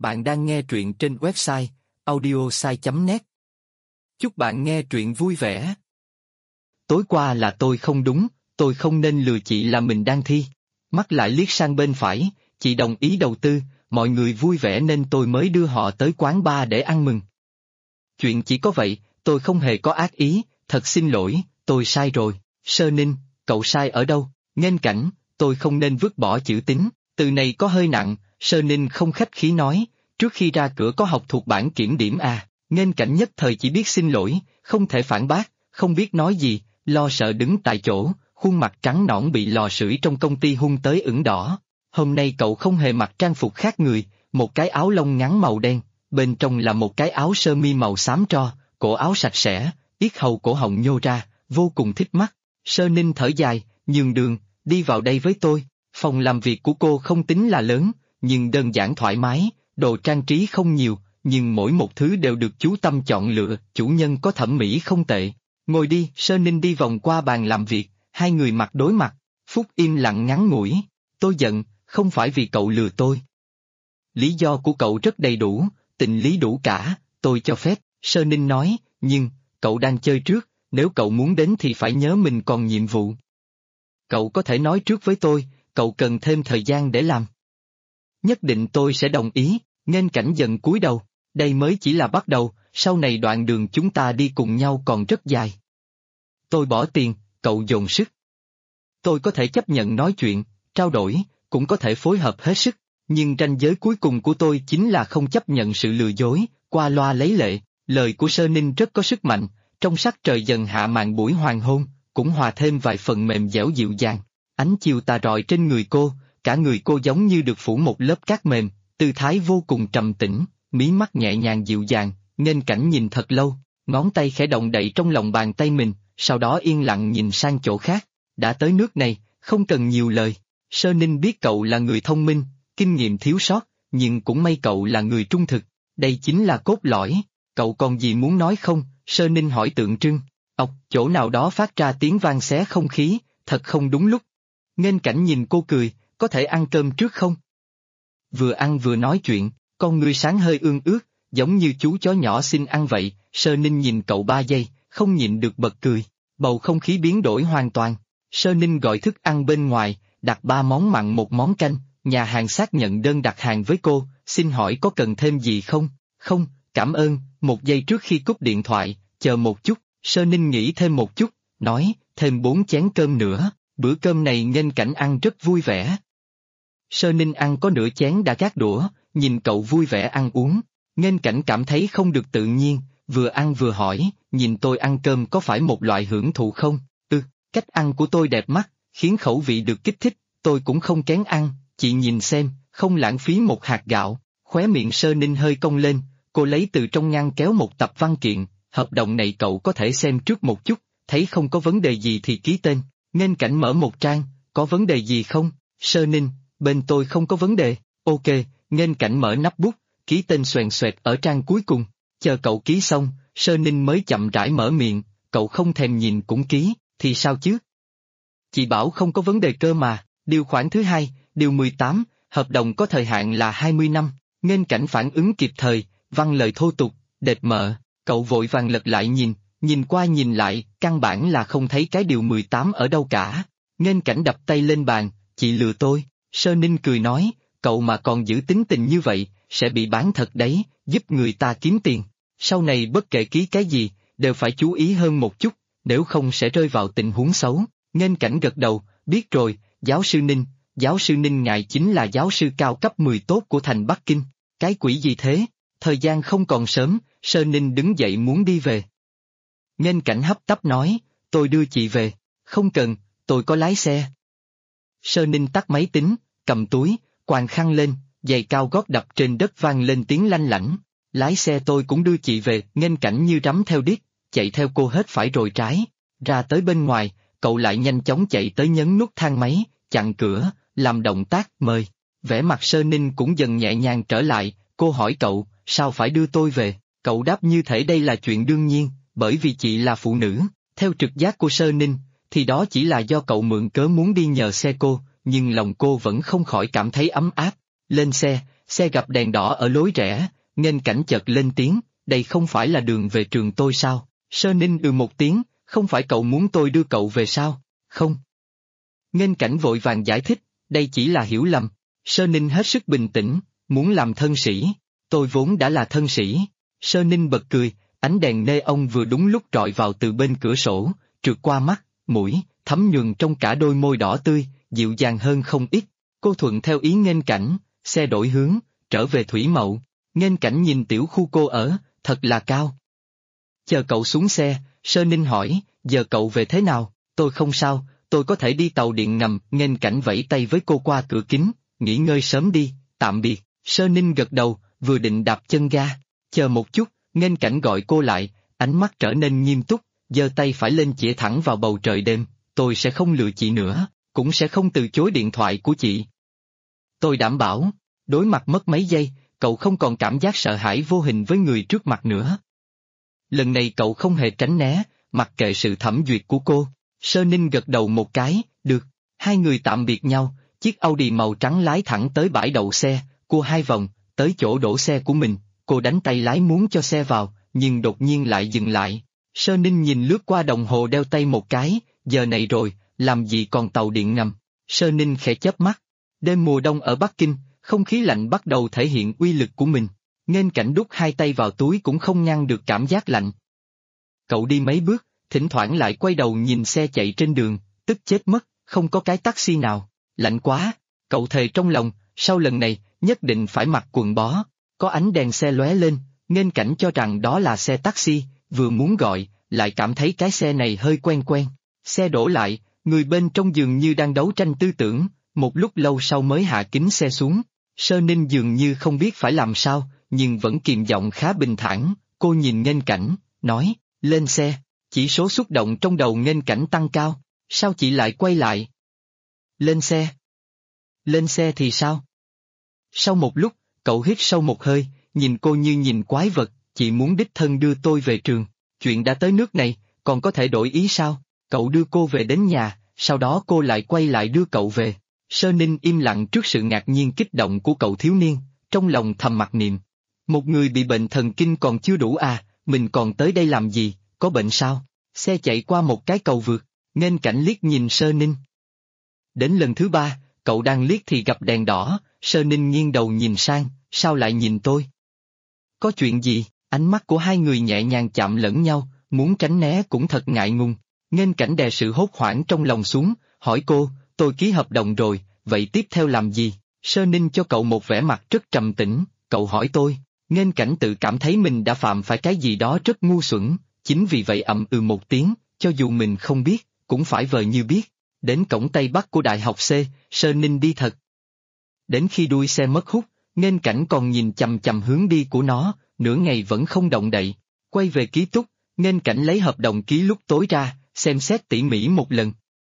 Bạn đang nghe truyện trên website audiosai.net. Chúc bạn nghe truyện vui vẻ. Tối qua là tôi không đúng, tôi không nên lừa chị là mình đang thi. Mắt lại liếc sang bên phải, chị đồng ý đầu tư, mọi người vui vẻ nên tôi mới đưa họ tới quán bar để ăn mừng. Chuyện chỉ có vậy, tôi không hề có ác ý, thật xin lỗi, tôi sai rồi. Sơ Ninh, cậu sai ở đâu? Nghênh Cảnh, tôi không nên vứt bỏ chữ tín, từ này có hơi nặng. Sơ Ninh không khách khí nói, trước khi ra cửa có học thuộc bản kiểm điểm à? Nghênh Cảnh nhất thời chỉ biết xin lỗi, không thể phản bác, không biết nói gì, lo sợ đứng tại chỗ, khuôn mặt trắng nõn bị lò sưởi trong công ty hun tới ửng đỏ. Hôm nay cậu không hề mặc trang phục khác người, một cái áo lông ngắn màu đen, bên trong là một cái áo sơ mi màu xám tro, cổ áo sạch sẽ, yết hầu cổ họng nhô ra, vô cùng thích mắt. Sơ Ninh thở dài, nhường đường, đi vào đây với tôi. Phòng làm việc của cô không tính là lớn, nhưng đơn giản thoải mái, đồ trang trí không nhiều, nhưng mỗi một thứ đều được chú tâm chọn lựa, chủ nhân có thẩm mỹ không tệ. Ngồi đi, Sơ Ninh đi vòng qua bàn làm việc, hai người mặt đối mặt, phút im lặng ngắn ngủi. Tôi giận, không phải vì cậu lừa tôi. Lý do của cậu rất đầy đủ, tình lý đủ cả, tôi cho phép, Sơ Ninh nói, nhưng, cậu đang chơi trước, nếu cậu muốn đến thì phải nhớ mình còn nhiệm vụ. Cậu có thể nói trước với tôi, cậu cần thêm thời gian để làm. Nhất định tôi sẽ đồng ý. Nghênh Cảnh dần cúi đầu, đây mới chỉ là bắt đầu, sau này đoạn đường chúng ta đi cùng nhau còn rất dài. Tôi bỏ tiền, cậu dồn sức. Tôi có thể chấp nhận nói chuyện, trao đổi, cũng có thể phối hợp hết sức, nhưng ranh giới cuối cùng của tôi chính là không chấp nhận sự lừa dối, qua loa lấy lệ. Lời của Sơ Ninh rất có sức mạnh, trong sắc trời dần hạ màn buổi hoàng hôn, cũng hòa thêm vài phần mềm dẻo dịu dàng. Ánh chiều tà rọi trên người cô, cả người cô giống như được phủ một lớp cát mềm, tư thái vô cùng trầm tĩnh, mí mắt nhẹ nhàng dịu dàng. Nghênh Cảnh nhìn thật lâu, ngón tay khẽ động đậy trong lòng bàn tay mình, sau đó yên lặng nhìn sang chỗ khác. Đã tới nước này, không cần nhiều lời. Sơ Ninh biết cậu là người thông minh, kinh nghiệm thiếu sót, nhưng cũng may cậu là người trung thực, đây chính là cốt lõi. Cậu còn gì muốn nói không? Sơ Ninh hỏi tượng trưng. Ọc, chỗ nào đó phát ra tiếng vang xé không khí, thật không đúng lúc. Nghênh Cảnh nhìn cô cười, có thể ăn cơm trước không? Vừa ăn vừa nói chuyện, con ngươi sáng hơi ương ướt, giống như chú chó nhỏ xin ăn vậy. Sơ Ninh nhìn cậu 3 giây, không nhịn được bật cười. Bầu không khí biến đổi hoàn toàn. Sơ Ninh gọi thức ăn bên ngoài, đặt 3 món mặn 1 món canh, nhà hàng xác nhận đơn đặt hàng với cô, xin hỏi có cần thêm gì không? Không, cảm ơn. 1 giây trước khi cúp điện thoại, chờ một chút. Sơ Ninh nghĩ thêm một chút, nói, thêm 4 chén cơm nữa. Bữa cơm này Nghênh Cảnh ăn rất vui vẻ. Sơ Ninh ăn có nửa chén đã gác đũa, nhìn cậu vui vẻ ăn uống. Nghênh Cảnh cảm thấy không được tự nhiên, vừa ăn vừa hỏi, nhìn tôi ăn cơm có phải một loại hưởng thụ không? Cách ăn của tôi đẹp mắt, khiến khẩu vị được kích thích, tôi cũng không kén ăn, chị nhìn xem, không lãng phí một hạt gạo. Khóe miệng Sơ Ninh hơi cong lên, cô lấy từ trong ngăn kéo một tập văn kiện, hợp đồng này cậu có thể xem trước một chút, thấy không có vấn đề gì thì ký tên. Nghênh Cảnh mở một trang, có vấn đề gì không? Sơ Ninh, bên tôi không có vấn đề, ok. Nghênh Cảnh mở nắp bút, ký tên xoèn xoẹt ở trang cuối cùng, chờ cậu ký xong, Sơ Ninh mới chậm rãi mở miệng, cậu không thèm nhìn cũng ký, thì sao chứ? Chị bảo không có vấn đề cơ mà. Điều khoản thứ 2, điều 18, hợp đồng có thời hạn là 20 năm, Nghênh Cảnh phản ứng kịp thời, văng lời thô tục, đệt mợ, cậu vội vàng lật lại nhìn qua nhìn lại, căn bản là không thấy cái điều 18 ở đâu cả. Nghênh Cảnh đập tay lên bàn, chị lừa tôi. Sơ Ninh cười nói, cậu mà còn giữ tính tình như vậy, sẽ bị bán thật đấy, giúp người ta kiếm tiền. Sau này bất kể ký cái gì, đều phải chú ý hơn một chút, nếu không sẽ rơi vào tình huống xấu. Nghênh Cảnh gật đầu, biết rồi, giáo sư Ninh ngài chính là giáo sư cao cấp 10 tốt của thành Bắc Kinh. Cái quỷ gì thế? Thời gian không còn sớm, Sơ Ninh đứng dậy muốn đi về. Nghênh Cảnh hấp tấp nói, tôi đưa chị về. Không cần, tôi có lái xe. Sơ Ninh tắt máy tính, cầm túi, quàng khăn lên, giày cao gót đập trên đất vang lên tiếng lanh lảnh. Lái xe tôi cũng đưa chị về. Nghênh Cảnh như rắm theo điếc, chạy theo cô hết phải rồi trái. Ra tới bên ngoài, cậu lại nhanh chóng chạy tới nhấn nút thang máy, chặn cửa, làm động tác mời. Vẻ mặt Sơ Ninh cũng dần nhẹ nhàng trở lại, cô hỏi cậu, sao phải đưa tôi về? Cậu đáp như thể đây là chuyện đương nhiên, bởi vì chị là phụ nữ. Theo trực giác của Sơ Ninh, thì đó chỉ là do cậu mượn cớ muốn đi nhờ xe cô, nhưng lòng cô vẫn không khỏi cảm thấy ấm áp. Lên xe Xe gặp đèn đỏ ở lối rẽ, Nghênh Cảnh chợt lên tiếng, đây không phải là đường về trường tôi sao? Sơ Ninh một tiếng, không phải cậu muốn tôi đưa cậu về sao? Không. Nghênh Cảnh vội vàng giải thích, đây chỉ là hiểu lầm. Sơ Ninh hết sức bình tĩnh, muốn làm thân sĩ. Tôi vốn đã là thân sĩ. Sơ Ninh bật cười, ánh đèn neon vừa đúng lúc rọi vào từ bên cửa sổ, trượt qua mắt, mũi, thấm nhuần trong cả đôi môi đỏ tươi, dịu dàng hơn không ít. Cô thuận theo ý Nghênh Cảnh, xe đổi hướng, trở về Thủy Mậu. Nghênh Cảnh nhìn tiểu khu cô ở, thật là cao. Chờ cậu xuống xe, Sơ Ninh hỏi, giờ cậu về thế nào? Tôi không sao, tôi có thể đi tàu điện ngầm. Nghênh Cảnh vẫy tay với cô qua cửa kính, nghỉ ngơi sớm đi, tạm biệt. Sơ Ninh gật đầu, vừa định đạp chân ga. Chờ một chút, Nghênh Cảnh gọi cô lại, ánh mắt trở nên nghiêm túc, giơ tay phải lên chĩa thẳng vào bầu trời đêm, tôi sẽ không lừa chị nữa, cũng sẽ không từ chối điện thoại của chị. Tôi đảm bảo, đối mặt mất mấy giây, cậu không còn cảm giác sợ hãi vô hình với người trước mặt nữa. Lần này cậu không hề tránh né, mặc kệ sự thẩm duyệt của cô. Sơ Ninh gật đầu một cái, được. Hai người tạm biệt nhau, chiếc Audi màu trắng lái thẳng tới bãi đậu xe, cua 2 vòng, tới chỗ đổ xe của mình. Cô đánh tay lái muốn cho xe vào, nhưng đột nhiên lại dừng lại. Sơ Ninh nhìn lướt qua đồng hồ đeo tay một cái, giờ này rồi, làm gì còn tàu điện ngầm. Sơ Ninh khẽ chớp mắt. Đêm mùa đông ở Bắc Kinh, không khí lạnh bắt đầu thể hiện uy lực của mình. Nghênh Cảnh đút 2 tay vào túi cũng không ngăn được cảm giác lạnh. Cậu đi mấy bước, thỉnh thoảng lại quay đầu nhìn xe chạy trên đường, tức chết mất, không có cái taxi nào. Lạnh quá, cậu thề trong lòng, sau lần này, nhất định phải mặc quần bó. Có ánh đèn xe lóe lên, Nghênh Cảnh cho rằng đó là xe taxi, vừa muốn gọi, lại cảm thấy cái xe này hơi quen quen. Xe đổ lại, người bên trong dường như đang đấu tranh tư tưởng, một lúc lâu sau mới hạ kính xe xuống. Sơ Ninh dường như không biết phải làm sao, nhưng vẫn kiềm giọng khá bình thản. Cô nhìn Nghênh Cảnh, nói, lên xe. Chỉ số xúc động trong đầu Nghênh Cảnh tăng cao, sao chị lại quay lại? Lên xe. Lên xe thì sao? Sau một lúc, cậu hít sâu một hơi, nhìn cô như nhìn quái vật, chị muốn đích thân đưa tôi về trường. Chuyện đã tới nước này, còn có thể đổi ý sao? Cậu đưa cô về đến nhà, sau đó cô lại quay lại đưa cậu về. Sơ Ninh im lặng trước sự ngạc nhiên kích động của cậu thiếu niên, trong lòng thầm mặc niệm. Một người bị bệnh thần kinh còn chưa đủ à, mình còn tới đây làm gì, có bệnh sao? Xe chạy qua một cái cầu vượt, Nghênh Cảnh liếc nhìn Sơ Ninh. Đến lần thứ 3, cậu đang liếc thì gặp đèn đỏ, Sơ Ninh nghiêng đầu nhìn sang, sao lại nhìn tôi? Có chuyện gì? Ánh mắt của hai người nhẹ nhàng chạm lẫn nhau, muốn tránh né cũng thật ngại ngùng. Nghênh Cảnh đè sự hốt hoảng trong lòng xuống, hỏi cô, tôi ký hợp đồng rồi, vậy tiếp theo làm gì? Sơ Ninh cho cậu một vẻ mặt rất trầm tĩnh, cậu hỏi tôi. Nghênh Cảnh tự cảm thấy mình đã phạm phải cái gì đó rất ngu xuẩn, chính vì vậy một tiếng, cho dù mình không biết, cũng phải vờ như biết. Đến cổng Tây Bắc của Đại học C, Sơ Ninh đi thật. Đến khi đuôi xe mất hút, Nghênh Cảnh còn nhìn chằm chằm hướng đi của nó, nửa ngày vẫn không động đậy. Quay về ký túc, Nghênh Cảnh lấy hợp đồng ký lúc tối ra, xem xét tỉ mỉ một lần.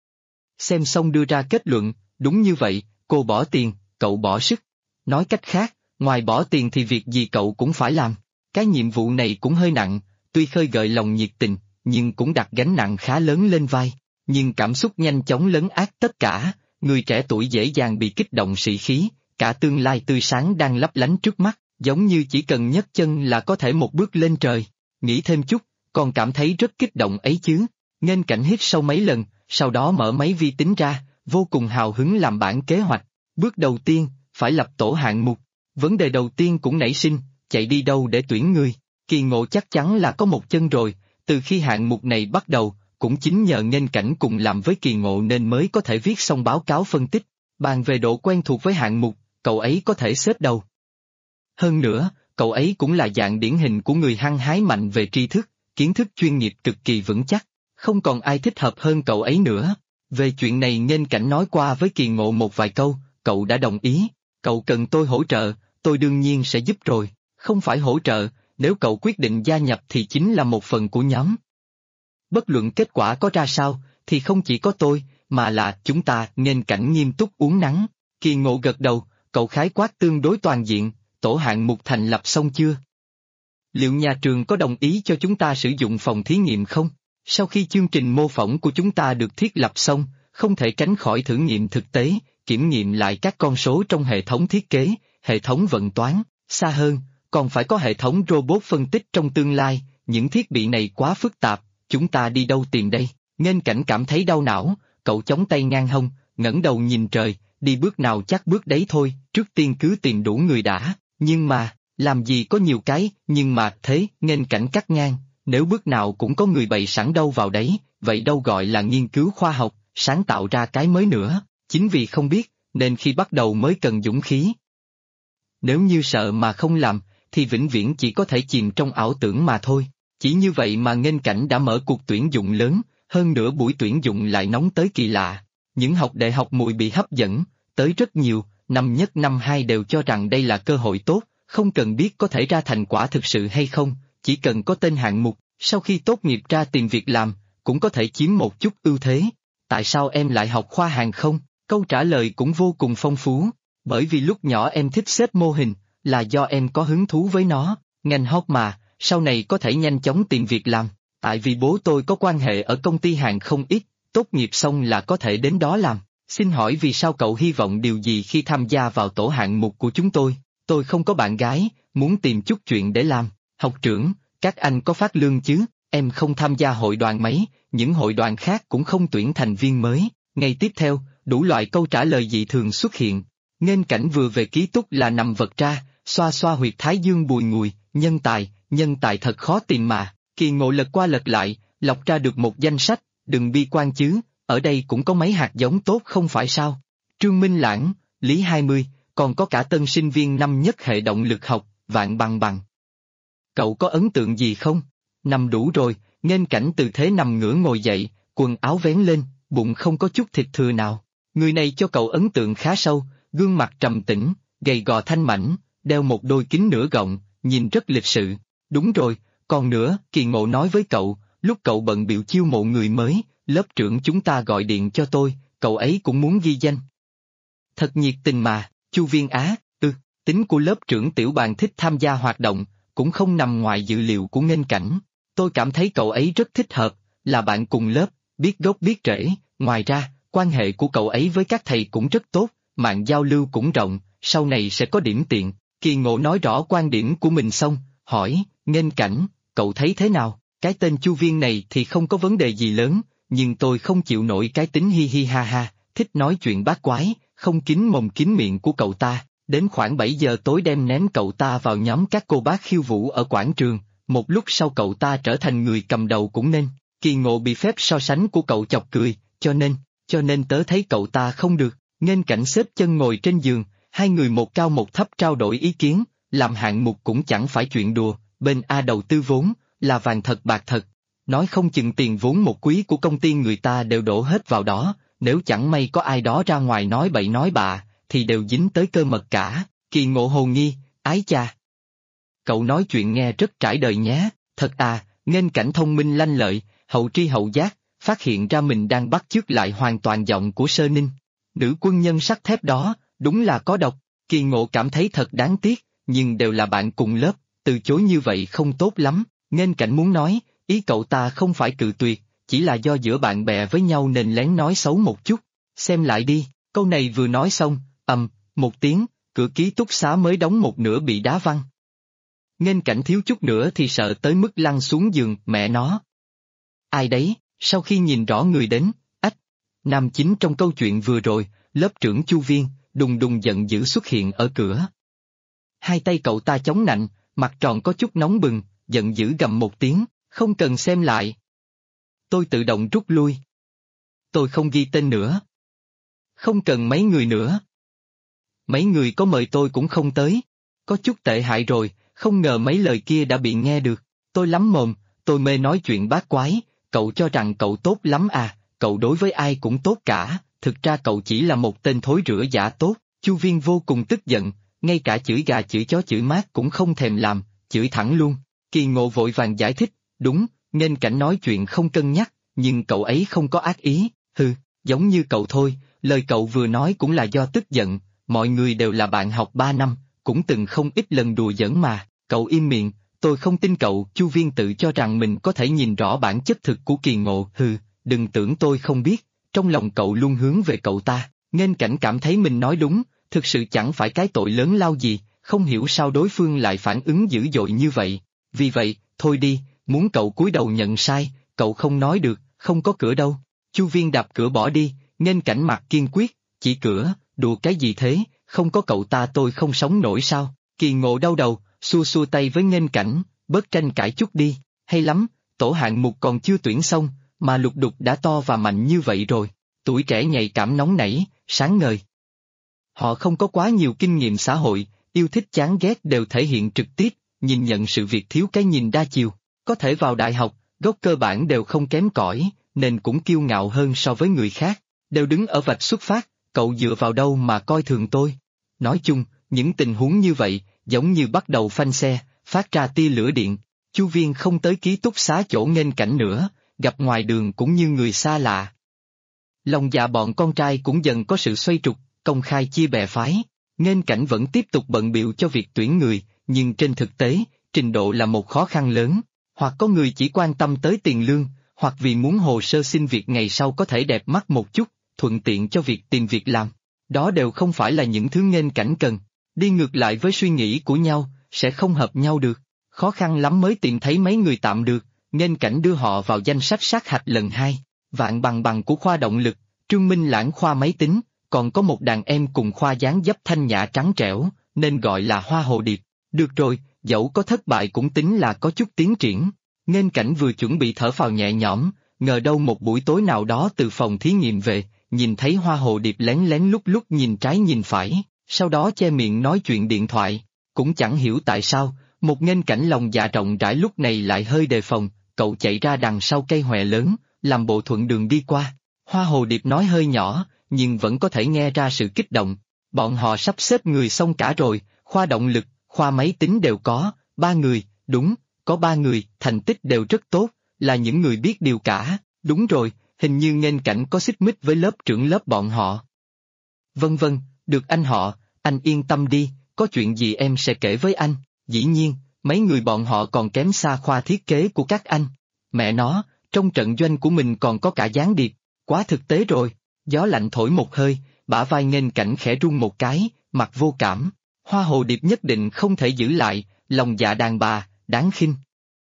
Xem xong đưa ra kết luận, đúng như vậy, cô bỏ tiền, cậu bỏ sức. Nói cách khác, ngoài bỏ tiền thì việc gì cậu cũng phải làm. Cái nhiệm vụ này cũng hơi nặng, tuy khơi gợi lòng nhiệt tình, nhưng cũng đặt gánh nặng khá lớn lên vai. Nhưng cảm xúc nhanh chóng lấn át tất cả, người trẻ tuổi dễ dàng bị kích động sĩ khí, cả tương lai tươi sáng đang lấp lánh trước mắt, giống như chỉ cần nhấc chân là có thể một bước lên trời. Nghĩ thêm chút, còn cảm thấy rất kích động ấy chứ. Nghênh Cảnh hít sâu mấy lần, sau đó mở máy vi tính ra, vô cùng hào hứng làm bản kế hoạch. Bước đầu tiên, phải lập tổ hạng mục. Vấn đề đầu tiên cũng nảy sinh, chạy đi đâu để tuyển người. Kỳ Ngộ chắc chắn là có một chân rồi, từ khi hạng mục này bắt đầu, cũng chính nhờ Nghênh Cảnh cùng làm với Kỳ Ngộ nên mới có thể viết xong báo cáo phân tích. Bàn về độ quen thuộc với hạng mục, cậu ấy có thể xếp đầu. Hơn nữa, cậu ấy cũng là dạng điển hình của người hăng hái mạnh về tri thức, kiến thức chuyên nghiệp cực kỳ vững chắc, không còn ai thích hợp hơn cậu ấy nữa. Về chuyện này Nghênh Cảnh nói qua với Kỳ Ngộ một vài câu, cậu đã đồng ý. Cậu cần tôi hỗ trợ, tôi đương nhiên sẽ giúp rồi, không phải hỗ trợ, nếu cậu quyết định gia nhập thì chính là một phần của nhóm. Bất luận kết quả có ra sao, thì không chỉ có tôi, mà là chúng ta. Nghênh Cảnh nghiêm túc uống nắng. Kỳ Ngộ gật đầu, cậu khái quát tương đối toàn diện, tổ hạng mục thành lập xong chưa? Liệu nhà trường có đồng ý cho chúng ta sử dụng phòng thí nghiệm không? Sau khi chương trình mô phỏng của chúng ta được thiết lập xong, không thể tránh khỏi thử nghiệm thực tế, kiểm nghiệm lại các con số trong hệ thống thiết kế, hệ thống vận toán, xa hơn, còn phải có hệ thống robot phân tích trong tương lai, những thiết bị này quá phức tạp, chúng ta đi đâu tìm đây? Nghênh Cảnh cảm thấy đau não, cậu chống tay ngang hông, ngẩng đầu nhìn trời, đi bước nào chắc bước đấy thôi, trước tiên cứ tìm đủ người đã, nhưng mà, làm gì có nhiều cái, nhưng mà thế, Nghênh Cảnh cắt ngang, nếu bước nào cũng có người bày sẵn đâu vào đấy, vậy đâu gọi là nghiên cứu khoa học, sáng tạo ra cái mới nữa, chính vì không biết, nên khi bắt đầu mới cần dũng khí. Nếu như sợ mà không làm, thì vĩnh viễn chỉ có thể chìm trong ảo tưởng mà thôi. Chỉ như vậy mà Nghênh Cảnh đã mở cuộc tuyển dụng lớn, hơn nữa buổi tuyển dụng lại nóng tới kỳ lạ. Những học đại học mùi bị hấp dẫn, tới rất nhiều, năm nhất năm hai đều cho rằng đây là cơ hội tốt, không cần biết có thể ra thành quả thực sự hay không, chỉ cần có tên hạng mục, sau khi tốt nghiệp ra tìm việc làm, cũng có thể chiếm một chút ưu thế. Tại sao em lại học khoa hàng không? Câu trả lời cũng vô cùng phong phú, bởi vì lúc nhỏ em thích xếp mô hình, là do em có hứng thú với nó, ngành hot mà, sau này có thể nhanh chóng tìm việc làm, tại vì bố tôi có quan hệ ở công ty hàng không ít, tốt nghiệp xong là có thể đến đó làm. Xin hỏi vì sao cậu hy vọng điều gì khi tham gia vào tổ hạng mục của chúng tôi không có bạn gái, muốn tìm chút chuyện để làm. Học trưởng, các anh có phát lương chứ, em không tham gia hội đoàn mấy, những hội đoàn khác cũng không tuyển thành viên mới. Ngày tiếp theo, đủ loại câu trả lời dị thường xuất hiện. Nghênh Cảnh vừa về ký túc là nằm vật ra, xoa xoa huyệt thái dương bùi ngùi, nhân tài thật khó tìm mà. Kỳ Ngộ lật qua lật lại, lọc ra được một danh sách, đừng bi quan chứ, ở đây cũng có mấy hạt giống tốt không phải sao. Trương Minh Lãng, Lý 20, còn có cả tân sinh viên năm nhất hệ động lực học, Vạn Bằng Bằng. Cậu có ấn tượng gì không? Nằm đủ rồi, Nghênh Cảnh từ thế nằm ngửa ngồi dậy, quần áo vén lên, bụng không có chút thịt thừa nào. Người này cho cậu ấn tượng khá sâu, gương mặt trầm tĩnh, gầy gò thanh mảnh, đeo một đôi kính nửa gọng, nhìn rất lịch sự. Đúng rồi, còn nữa, Kỳ Ngộ nói với cậu, lúc cậu bận biểu chiêu mộ người mới, lớp trưởng chúng ta gọi điện cho tôi, cậu ấy cũng muốn ghi danh. Thật nhiệt tình mà, Chu Viên Á, tính của lớp trưởng Tiểu Bàn thích tham gia hoạt động, cũng không nằm ngoài dự liệu của Nghênh Cảnh. Tôi cảm thấy cậu ấy rất thích hợp, là bạn cùng lớp, biết gốc biết rễ, ngoài ra, quan hệ của cậu ấy với các thầy cũng rất tốt, mạng giao lưu cũng rộng, sau này sẽ có điểm tiện. Kỳ Ngộ nói rõ quan điểm của mình xong, hỏi, Nghênh Cảnh, cậu thấy thế nào? Cái tên Chu Viên này thì không có vấn đề gì lớn, nhưng tôi không chịu nổi cái tính hi hi ha ha, thích nói chuyện bát quái, không kín mồm kín miệng của cậu ta. Đến khoảng 7 giờ tối đem ném cậu ta vào nhóm các cô bác khiêu vũ ở quảng trường, một lúc sau cậu ta trở thành người cầm đầu cũng nên. Kỳ Ngộ bị phép so sánh của cậu chọc cười, cho nên tớ thấy cậu ta không được. Nghênh Cảnh xếp chân ngồi trên giường, hai người một cao một thấp trao đổi ý kiến, làm hạng mục cũng chẳng phải chuyện đùa, bên A đầu tư vốn, là vàng thật bạc thật. Nói không chừng tiền vốn một quý của công ty người ta đều đổ hết vào đó, nếu chẳng may có ai đó ra ngoài nói bậy nói bạ, thì đều dính tới cơ mật cả. Kỳ Ngộ hồ nghi, ái cha. Cậu nói chuyện nghe rất trải đời nhé, thật à, Nghênh Cảnh thông minh lanh lợi, hậu tri hậu giác, phát hiện ra mình đang bắt chước lại hoàn toàn giọng của Sơ Ninh. Nữ quân nhân sắt thép đó, đúng là có độc. Kỳ Ngộ cảm thấy thật đáng tiếc, nhưng đều là bạn cùng lớp, từ chối như vậy không tốt lắm. Nghênh Cảnh muốn nói, ý cậu ta không phải cự tuyệt, chỉ là do giữa bạn bè với nhau nên lén nói xấu một chút. Xem lại đi, câu này vừa nói xong, một tiếng, cửa ký túc xá mới đóng một nửa bị đá văng. Nghênh Cảnh thiếu chút nữa thì sợ tới mức lăn xuống giường, mẹ nó. Ai đấy, sau khi nhìn rõ người đến, nam chính trong câu chuyện vừa rồi, lớp trưởng Chu Viên, đùng đùng giận dữ xuất hiện ở cửa. Hai tay cậu ta chống nạnh, mặt tròn có chút nóng bừng, giận dữ gầm một tiếng, không cần xem lại. Tôi tự động rút lui. Tôi không ghi tên nữa. Không cần mấy người nữa. Mấy người có mời tôi cũng không tới. Có chút tệ hại rồi, không ngờ mấy lời kia đã bị nghe được. Tôi lắm mồm, tôi mê nói chuyện bát quái, cậu cho rằng cậu tốt lắm à, cậu đối với ai cũng tốt cả, thực ra cậu chỉ là một tên thối rữa giả tốt. Chu Viên vô cùng tức giận, ngay cả chửi gà chửi chó chửi mát cũng không thèm làm, chửi thẳng luôn. Kỳ Ngộ vội vàng giải thích, đúng, Nghênh Cảnh nói chuyện không cân nhắc, nhưng cậu ấy không có ác ý, giống như cậu thôi, lời cậu vừa nói cũng là do tức giận, mọi người đều là bạn học 3 năm, cũng từng không ít lần đùa giỡn mà, cậu im miệng, tôi không tin cậu. Chu Viên tự cho rằng mình có thể nhìn rõ bản chất thực của Kỳ Ngộ, đừng tưởng tôi không biết, trong lòng cậu luôn hướng về cậu ta. Nghênh Cảnh cảm thấy mình nói đúng, thực sự chẳng phải cái tội lớn lao gì, không hiểu sao đối phương lại phản ứng dữ dội như vậy. Vì vậy, thôi đi, muốn cậu cúi đầu nhận sai, cậu không nói được, không có cửa đâu. Chu Viên đạp cửa bỏ đi, nghênh cảnh mặt kiên quyết, chỉ cửa, đùa cái gì thế, không có cậu ta tôi không sống nổi sao? Kỳ Ngộ đau đầu, xua xua tay với nghênh cảnh, bớt tranh cãi chút đi, hay lắm, tổ hạng mục còn chưa tuyển xong, mà Lục Đục đã to và mạnh như vậy rồi, tuổi trẻ nhạy cảm nóng nảy, sáng ngời. Họ không có quá nhiều kinh nghiệm xã hội, yêu thích chán ghét đều thể hiện trực tiếp, nhìn nhận sự việc thiếu cái nhìn đa chiều, có thể vào đại học, gốc cơ bản đều không kém cỏi, nên cũng kiêu ngạo hơn so với người khác, đều đứng ở vạch xuất phát, cậu dựa vào đâu mà coi thường tôi. Nói chung, những tình huống như vậy, giống như bắt đầu phanh xe, phát ra tia lửa điện. Chu Viên không tới ký túc xá chỗ nghênh cảnh nữa, gặp ngoài đường cũng như người xa lạ. Lòng dạ bọn con trai cũng dần có sự xoay trục, công khai chia bè phái. Nghênh cảnh vẫn tiếp tục bận bịu cho việc tuyển người, nhưng trên thực tế, trình độ là một khó khăn lớn. Hoặc có người chỉ quan tâm tới tiền lương, hoặc vì muốn hồ sơ xin việc ngày sau có thể đẹp mắt một chút, thuận tiện cho việc tìm việc làm. Đó đều không phải là những thứ nghênh cảnh cần. Đi ngược lại với suy nghĩ của nhau, sẽ không hợp nhau được. Khó khăn lắm mới tìm thấy mấy người tạm được, nghênh cảnh đưa họ vào danh sách sát hạch lần 2. Vạn Bằng Bằng của khoa động lực, Trương Minh Lãng khoa máy tính, còn có một đàn em cùng khoa dáng dấp thanh nhã trắng trẻo, nên gọi là Hoa Hồ Điệp. Được rồi, dẫu có thất bại cũng tính là có chút tiến triển. Nghênh cảnh vừa chuẩn bị thở phào nhẹ nhõm, ngờ đâu một buổi tối nào đó từ phòng thí nghiệm về, nhìn thấy Hoa Hồ Điệp lén lén lút lút nhìn trái nhìn phải, sau đó che miệng nói chuyện điện thoại. Cũng chẳng hiểu tại sao, một nghênh cảnh lòng dạ rộng rãi lúc này lại hơi đề phòng, cậu chạy ra đằng sau cây hòe lớn, làm bộ thuận đường đi qua. Hoa Hồ Điệp nói hơi nhỏ, nhưng vẫn có thể nghe ra sự kích động. Bọn họ sắp xếp người xong cả rồi, khoa động lực, khoa máy tính đều có, 3 người, đúng, có 3 người, thành tích đều rất tốt, là những người biết điều cả, đúng rồi, hình như nghênh cảnh có xích mích với lớp trưởng lớp bọn họ. Vân vân, được anh họ, anh yên tâm đi, có chuyện gì em sẽ kể với anh, dĩ nhiên, mấy người bọn họ còn kém xa khoa thiết kế của các anh. Mẹ nó, trong trận doanh của mình còn có cả gián điệp, quá thực tế rồi. Gió lạnh thổi một hơi, bả vai nghênh cảnh khẽ rung một cái, mặt vô cảm. Hoa Hồ Điệp nhất định không thể giữ lại, lòng dạ đàn bà, đáng khinh.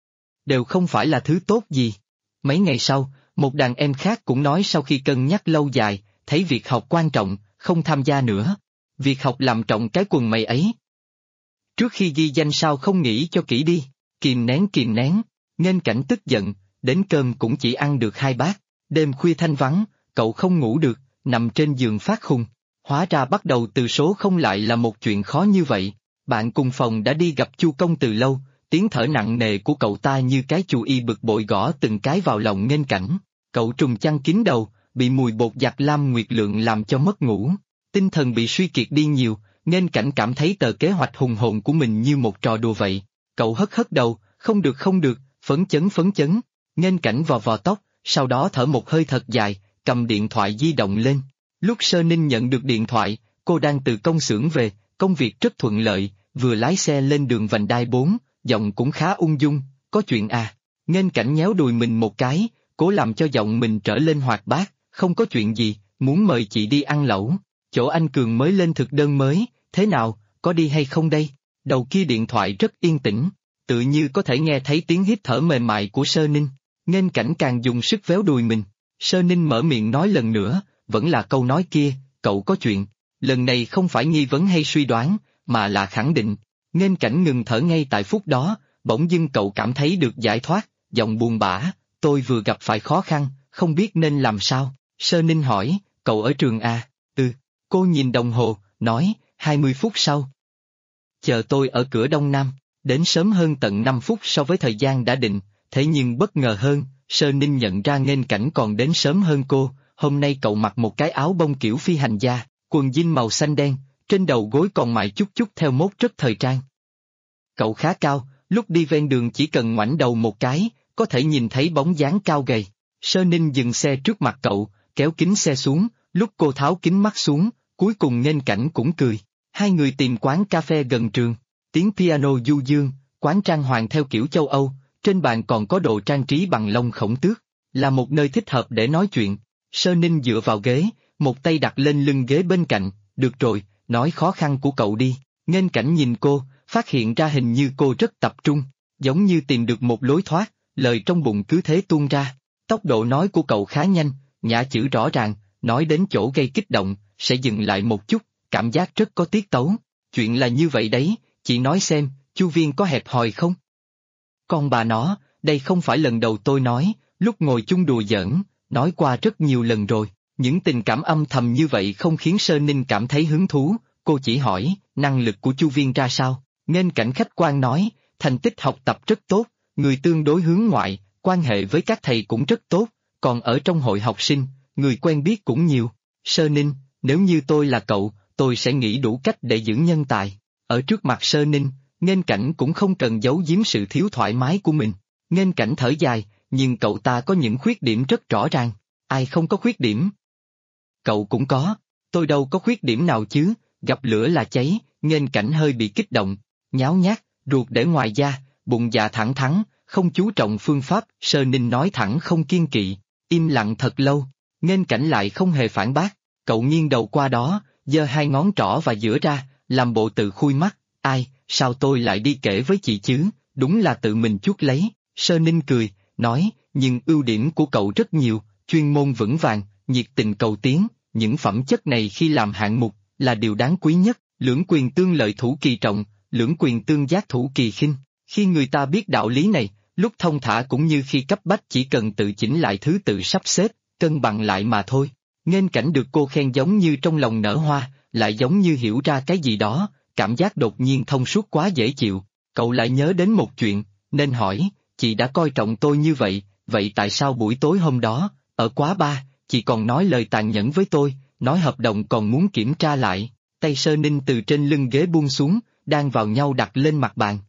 Đều không phải là thứ tốt gì. Mấy ngày sau, một đàn em khác cũng nói sau khi cân nhắc lâu dài, thấy việc học quan trọng, không tham gia nữa. Việc học làm trọng cái quần mày ấy. Trước khi ghi danh sao không nghĩ cho kỹ đi, kìm nén, nghênh cảnh tức giận, đến cơm cũng chỉ ăn được 2 bát, đêm khuya thanh vắng, cậu không ngủ được, nằm trên giường phát khùng. Hóa ra bắt đầu từ số không lại là một chuyện khó như vậy. Bạn cùng phòng đã đi gặp Chu Công từ lâu, tiếng thở nặng nề của cậu ta như cái chù y bực bội gõ từng cái vào lòng nghênh cảnh. Cậu trùng chăn kín đầu, bị mùi bột giặt Lam Nguyệt Lượng làm cho mất ngủ. Tinh thần bị suy kiệt đi nhiều, nghênh cảnh cảm thấy tờ kế hoạch hùng hồn của mình như một trò đùa vậy. Cậu hất đầu, không được, phấn chấn. Nghênh cảnh vò vò tóc, sau đó thở một hơi thật dài, cầm điện thoại di động lên. Lúc Sơ Ninh nhận được điện thoại, cô đang từ công xưởng về, công việc rất thuận lợi, vừa lái xe lên đường vành đai 4, giọng cũng khá ung dung, có chuyện à. Nghênh cảnh nhéo đùi mình một cái, cố làm cho giọng mình trở lên hoạt bát, không có chuyện gì, muốn mời chị đi ăn lẩu. Chỗ anh Cường mới lên thực đơn mới, thế nào, có đi hay không đây? Đầu kia điện thoại rất yên tĩnh, tự như có thể nghe thấy tiếng hít thở mềm mại của Sơ Ninh. Nghênh cảnh càng dùng sức véo đùi mình. Sơ Ninh mở miệng nói lần nữa, vẫn là câu nói kia, cậu có chuyện. Lần này không phải nghi vấn hay suy đoán, mà là khẳng định. Nghênh cảnh ngừng thở ngay tại phút đó, bỗng dưng cậu cảm thấy được giải thoát, giọng buồn bã, tôi vừa gặp phải khó khăn, không biết nên làm sao. Sơ Ninh hỏi, cậu ở trường à? Ừ. Cô nhìn đồng hồ, nói, 20 phút sau. Chờ tôi ở cửa Đông Nam, đến sớm hơn tận 5 phút so với thời gian đã định, thế nhưng bất ngờ hơn, Sơ Ninh nhận ra nghênh cảnh còn đến sớm hơn cô. Hôm nay cậu mặc một cái áo bông kiểu phi hành gia, quần jean màu xanh đen, trên đầu gối còn mài chút chút theo mốt rất thời trang. Cậu khá cao, lúc đi ven đường chỉ cần ngoảnh đầu một cái, có thể nhìn thấy bóng dáng cao gầy. Sơ Ninh dừng xe trước mặt cậu, kéo kính xe xuống, lúc cô tháo kính mắt xuống, cuối cùng nghênh cảnh cũng cười. Hai người tìm quán cà phê gần trường, tiếng piano du dương, quán trang hoàng theo kiểu châu Âu, trên bàn còn có đồ trang trí bằng lông khổng tước, là một nơi thích hợp để nói chuyện. Sơ Ninh dựa vào ghế, một tay đặt lên lưng ghế bên cạnh, được rồi, nói khó khăn của cậu đi. Nghênh Cảnh nhìn cô, phát hiện ra hình như cô rất tập trung, giống như tìm được một lối thoát, lời trong bụng cứ thế tuôn ra. Tốc độ nói của cậu khá nhanh, nhả chữ rõ ràng, nói đến chỗ gây kích động, sẽ dừng lại một chút, cảm giác rất có tiết tấu. Chuyện là như vậy đấy, chị nói xem, Chu Viên có hẹp hòi không? Con bà nó, đây không phải lần đầu tôi nói, lúc ngồi chung đùa giỡn, nói qua rất nhiều lần rồi. Những tình cảm âm thầm như vậy không khiến Sơ Ninh cảm thấy hứng thú, cô chỉ hỏi, năng lực của Chu Viên ra sao? Nghênh Cảnh khách quan nói, thành tích học tập rất tốt, người tương đối hướng ngoại, quan hệ với các thầy cũng rất tốt, còn ở trong hội học sinh, người quen biết cũng nhiều. Sơ Ninh, nếu như tôi là cậu, tôi sẽ nghĩ đủ cách để giữ nhân tài. Ở trước mặt Sơ Ninh, Nghênh Cảnh cũng không cần giấu giếm sự thiếu thoải mái của mình. Nghênh Cảnh thở dài, nhưng cậu ta có những khuyết điểm rất rõ ràng. Ai không có khuyết điểm? Cậu cũng có. Tôi đâu có khuyết điểm nào chứ, gặp lửa là cháy. Nghênh Cảnh hơi bị kích động, nháo nhác, ruột để ngoài da, bụng dạ thẳng thắn, không chú trọng phương pháp. Sơ Ninh nói thẳng không kiên kỵ, im lặng thật lâu. Nghênh Cảnh lại không hề phản bác, cậu nghiêng đầu qua đó, giơ hai ngón trỏ và giữa ra, làm bộ tự khui mắt. Ai, sao tôi lại đi kể với chị chứ, đúng là tự mình chuốc lấy. Sơ Ninh cười, nói, nhưng ưu điểm của cậu rất nhiều, chuyên môn vững vàng, nhiệt tình cầu tiến, những phẩm chất này khi làm hạng mục, là điều đáng quý nhất. Lưỡng quyền tương lợi thủ kỳ trọng, lưỡng quyền tương giác thủ kỳ khinh. Khi người ta biết đạo lý này, lúc thông thả cũng như khi cấp bách chỉ cần tự chỉnh lại thứ tự sắp xếp, cân bằng lại mà thôi. Nghênh Cảnh được cô khen giống như trong lòng nở hoa, lại giống như hiểu ra cái gì đó, cảm giác đột nhiên thông suốt quá dễ chịu. Cậu lại nhớ đến một chuyện, nên hỏi, chị đã coi trọng tôi như vậy, vậy tại sao buổi tối hôm đó, ở quán bar, chị còn nói lời tàn nhẫn với tôi, nói hợp đồng còn muốn kiểm tra lại. Tay Sơ Ninh từ trên lưng ghế buông xuống, đang vào nhau đặt lên mặt bàn.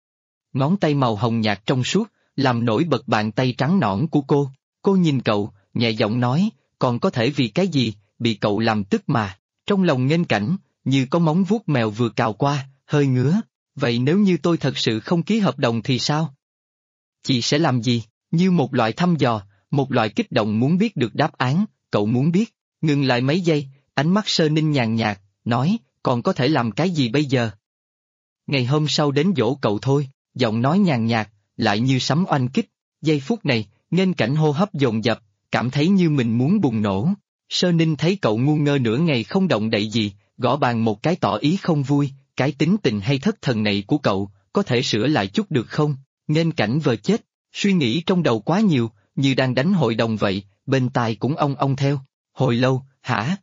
Ngón tay màu hồng nhạt trong suốt, làm nổi bật bàn tay trắng nõn của cô. Cô nhìn cậu, nhẹ giọng nói, còn có thể vì cái gì, bị cậu làm tức mà. Trong lòng Nghênh Cảnh, như có móng vuốt mèo vừa cào qua, hơi ngứa. Vậy nếu như tôi thật sự không ký hợp đồng thì sao? Chị sẽ làm gì? Như một loại thăm dò, một loại kích động muốn biết được đáp án. Cậu muốn biết. Ngừng lại mấy giây, ánh mắt Sơ Ninh nhàn nhạt, nói, còn có thể làm cái gì bây giờ? Ngày hôm sau đến dỗ cậu thôi. Giọng nói nhàn nhạt, lại như sấm oanh kích. Giây phút này, Nghênh Cảnh hô hấp dồn dập, cảm thấy như mình muốn bùng nổ. Sơ Ninh thấy cậu ngu ngơ nửa ngày không động đậy gì, gõ bàn một cái tỏ ý không vui, cái tính tình hay thất thần này của cậu, có thể sửa lại chút được không? Nghênh Cảnh vờ chết, suy nghĩ trong đầu quá nhiều, như đang đánh hội đồng vậy, bên tai cũng ong ong theo. Hồi lâu, hả?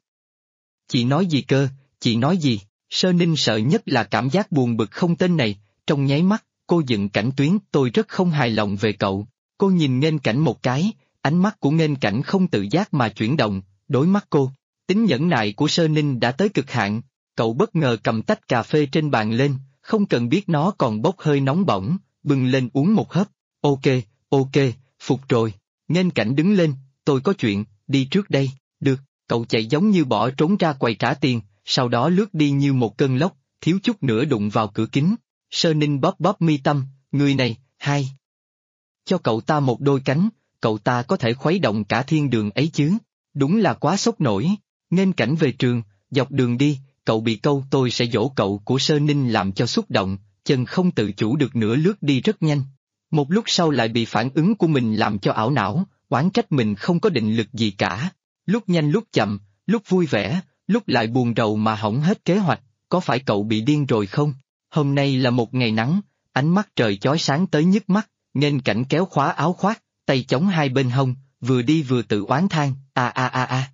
Chị nói gì cơ, chị nói gì? Sơ Ninh sợ nhất là cảm giác buồn bực không tên này, trong nháy mắt, cô dựng cảnh tuyến, tôi rất không hài lòng về cậu. Cô nhìn Nghênh Cảnh một cái, ánh mắt của Nghênh Cảnh không tự giác mà chuyển động, đối mắt cô. Tính nhẫn nại của Sơ Ninh đã tới cực hạn, cậu bất ngờ cầm tách cà phê trên bàn lên, không cần biết nó còn bốc hơi nóng bỏng, bừng lên uống một hớp. Ok, ok, phục rồi. Nghênh Cảnh đứng lên, tôi có chuyện, đi trước đây. Được, cậu chạy giống như bỏ trốn ra quầy trả tiền, sau đó lướt đi như một cơn lốc, thiếu chút nữa đụng vào cửa kính. Sơ Ninh bóp bóp mi tâm, người này, hai. Cho cậu ta một đôi cánh, cậu ta có thể khuấy động cả thiên đường ấy chứ. Đúng là quá sốc nổi. Nghênh Cảnh về trường, dọc đường đi, cậu bị câu tôi sẽ dỗ cậu của Sơ Ninh làm cho xúc động, chân không tự chủ được nữa lướt đi rất nhanh. Một lúc sau lại bị phản ứng của mình làm cho ảo não, oán trách mình không có định lực gì cả. Lúc nhanh lúc chậm, lúc vui vẻ, lúc lại buồn rầu mà hỏng hết kế hoạch, có phải cậu bị điên rồi không? Hôm nay là một ngày nắng, ánh mắt trời chói sáng tới nhức mắt, Nghênh Cảnh kéo khóa áo khoác, tay chống hai bên hông, vừa đi vừa tự oán than, a.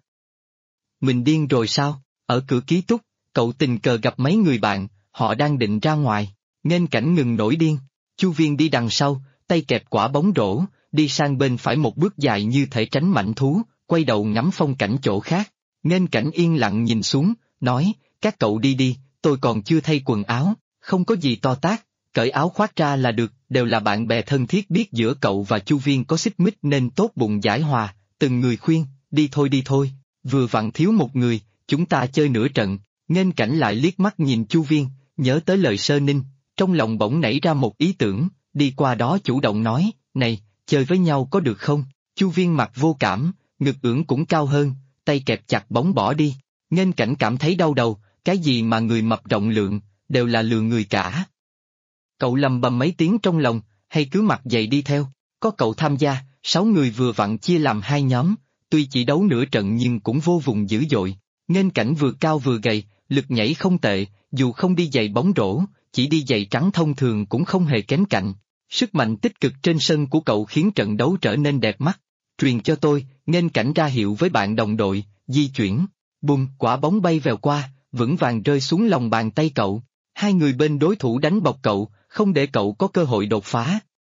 Mình điên rồi sao? Ở cửa ký túc, cậu tình cờ gặp mấy người bạn, họ đang định ra ngoài. Nghênh Cảnh ngừng nổi điên. Chu Viên đi đằng sau, tay kẹp quả bóng rổ, đi sang bên phải một bước dài như thể tránh mãnh thú, quay đầu ngắm phong cảnh chỗ khác. Nghênh Cảnh yên lặng nhìn xuống, nói, các cậu đi đi, tôi còn chưa thay quần áo, không có gì to tát, cởi áo khoác ra là được, đều là bạn bè thân thiết, biết giữa cậu và Chu Viên có xích mích nên tốt bụng giải hòa, từng người khuyên, đi thôi, vừa vặn thiếu một người, chúng ta chơi nửa trận. Nghênh Cảnh lại liếc mắt nhìn Chu Viên, nhớ tới lời Sơ Ninh, trong lòng bỗng nảy ra một ý tưởng, đi qua đó chủ động nói, này, chơi với nhau có được không? Chu Viên mặt vô cảm, ngực ưỡn cũng cao hơn, tay kẹp chặt bóng bỏ đi. Nghênh Cảnh cảm thấy đau đầu, cái gì mà người mập rộng lượng, đều là lừa người cả. Cậu lầm bầm mấy tiếng trong lòng, hay cứ mặc giày đi theo, có cậu tham gia, 6 người vừa vặn chia làm 2 nhóm, tuy chỉ đấu nửa trận nhưng cũng vô vùng dữ dội. Nghênh Cảnh vừa cao vừa gầy, lực nhảy không tệ, dù không đi giày bóng rổ, chỉ đi giày trắng thông thường cũng không hề kém cạnh. Sức mạnh tích cực trên sân của cậu khiến trận đấu trở nên đẹp mắt. Truyền cho tôi, Nghênh Cảnh ra hiệu với bạn đồng đội, di chuyển. Bùm, quả bóng bay vèo qua, vững vàng rơi xuống lòng bàn tay cậu. Hai người bên đối thủ đánh bọc cậu, không để cậu có cơ hội đột phá.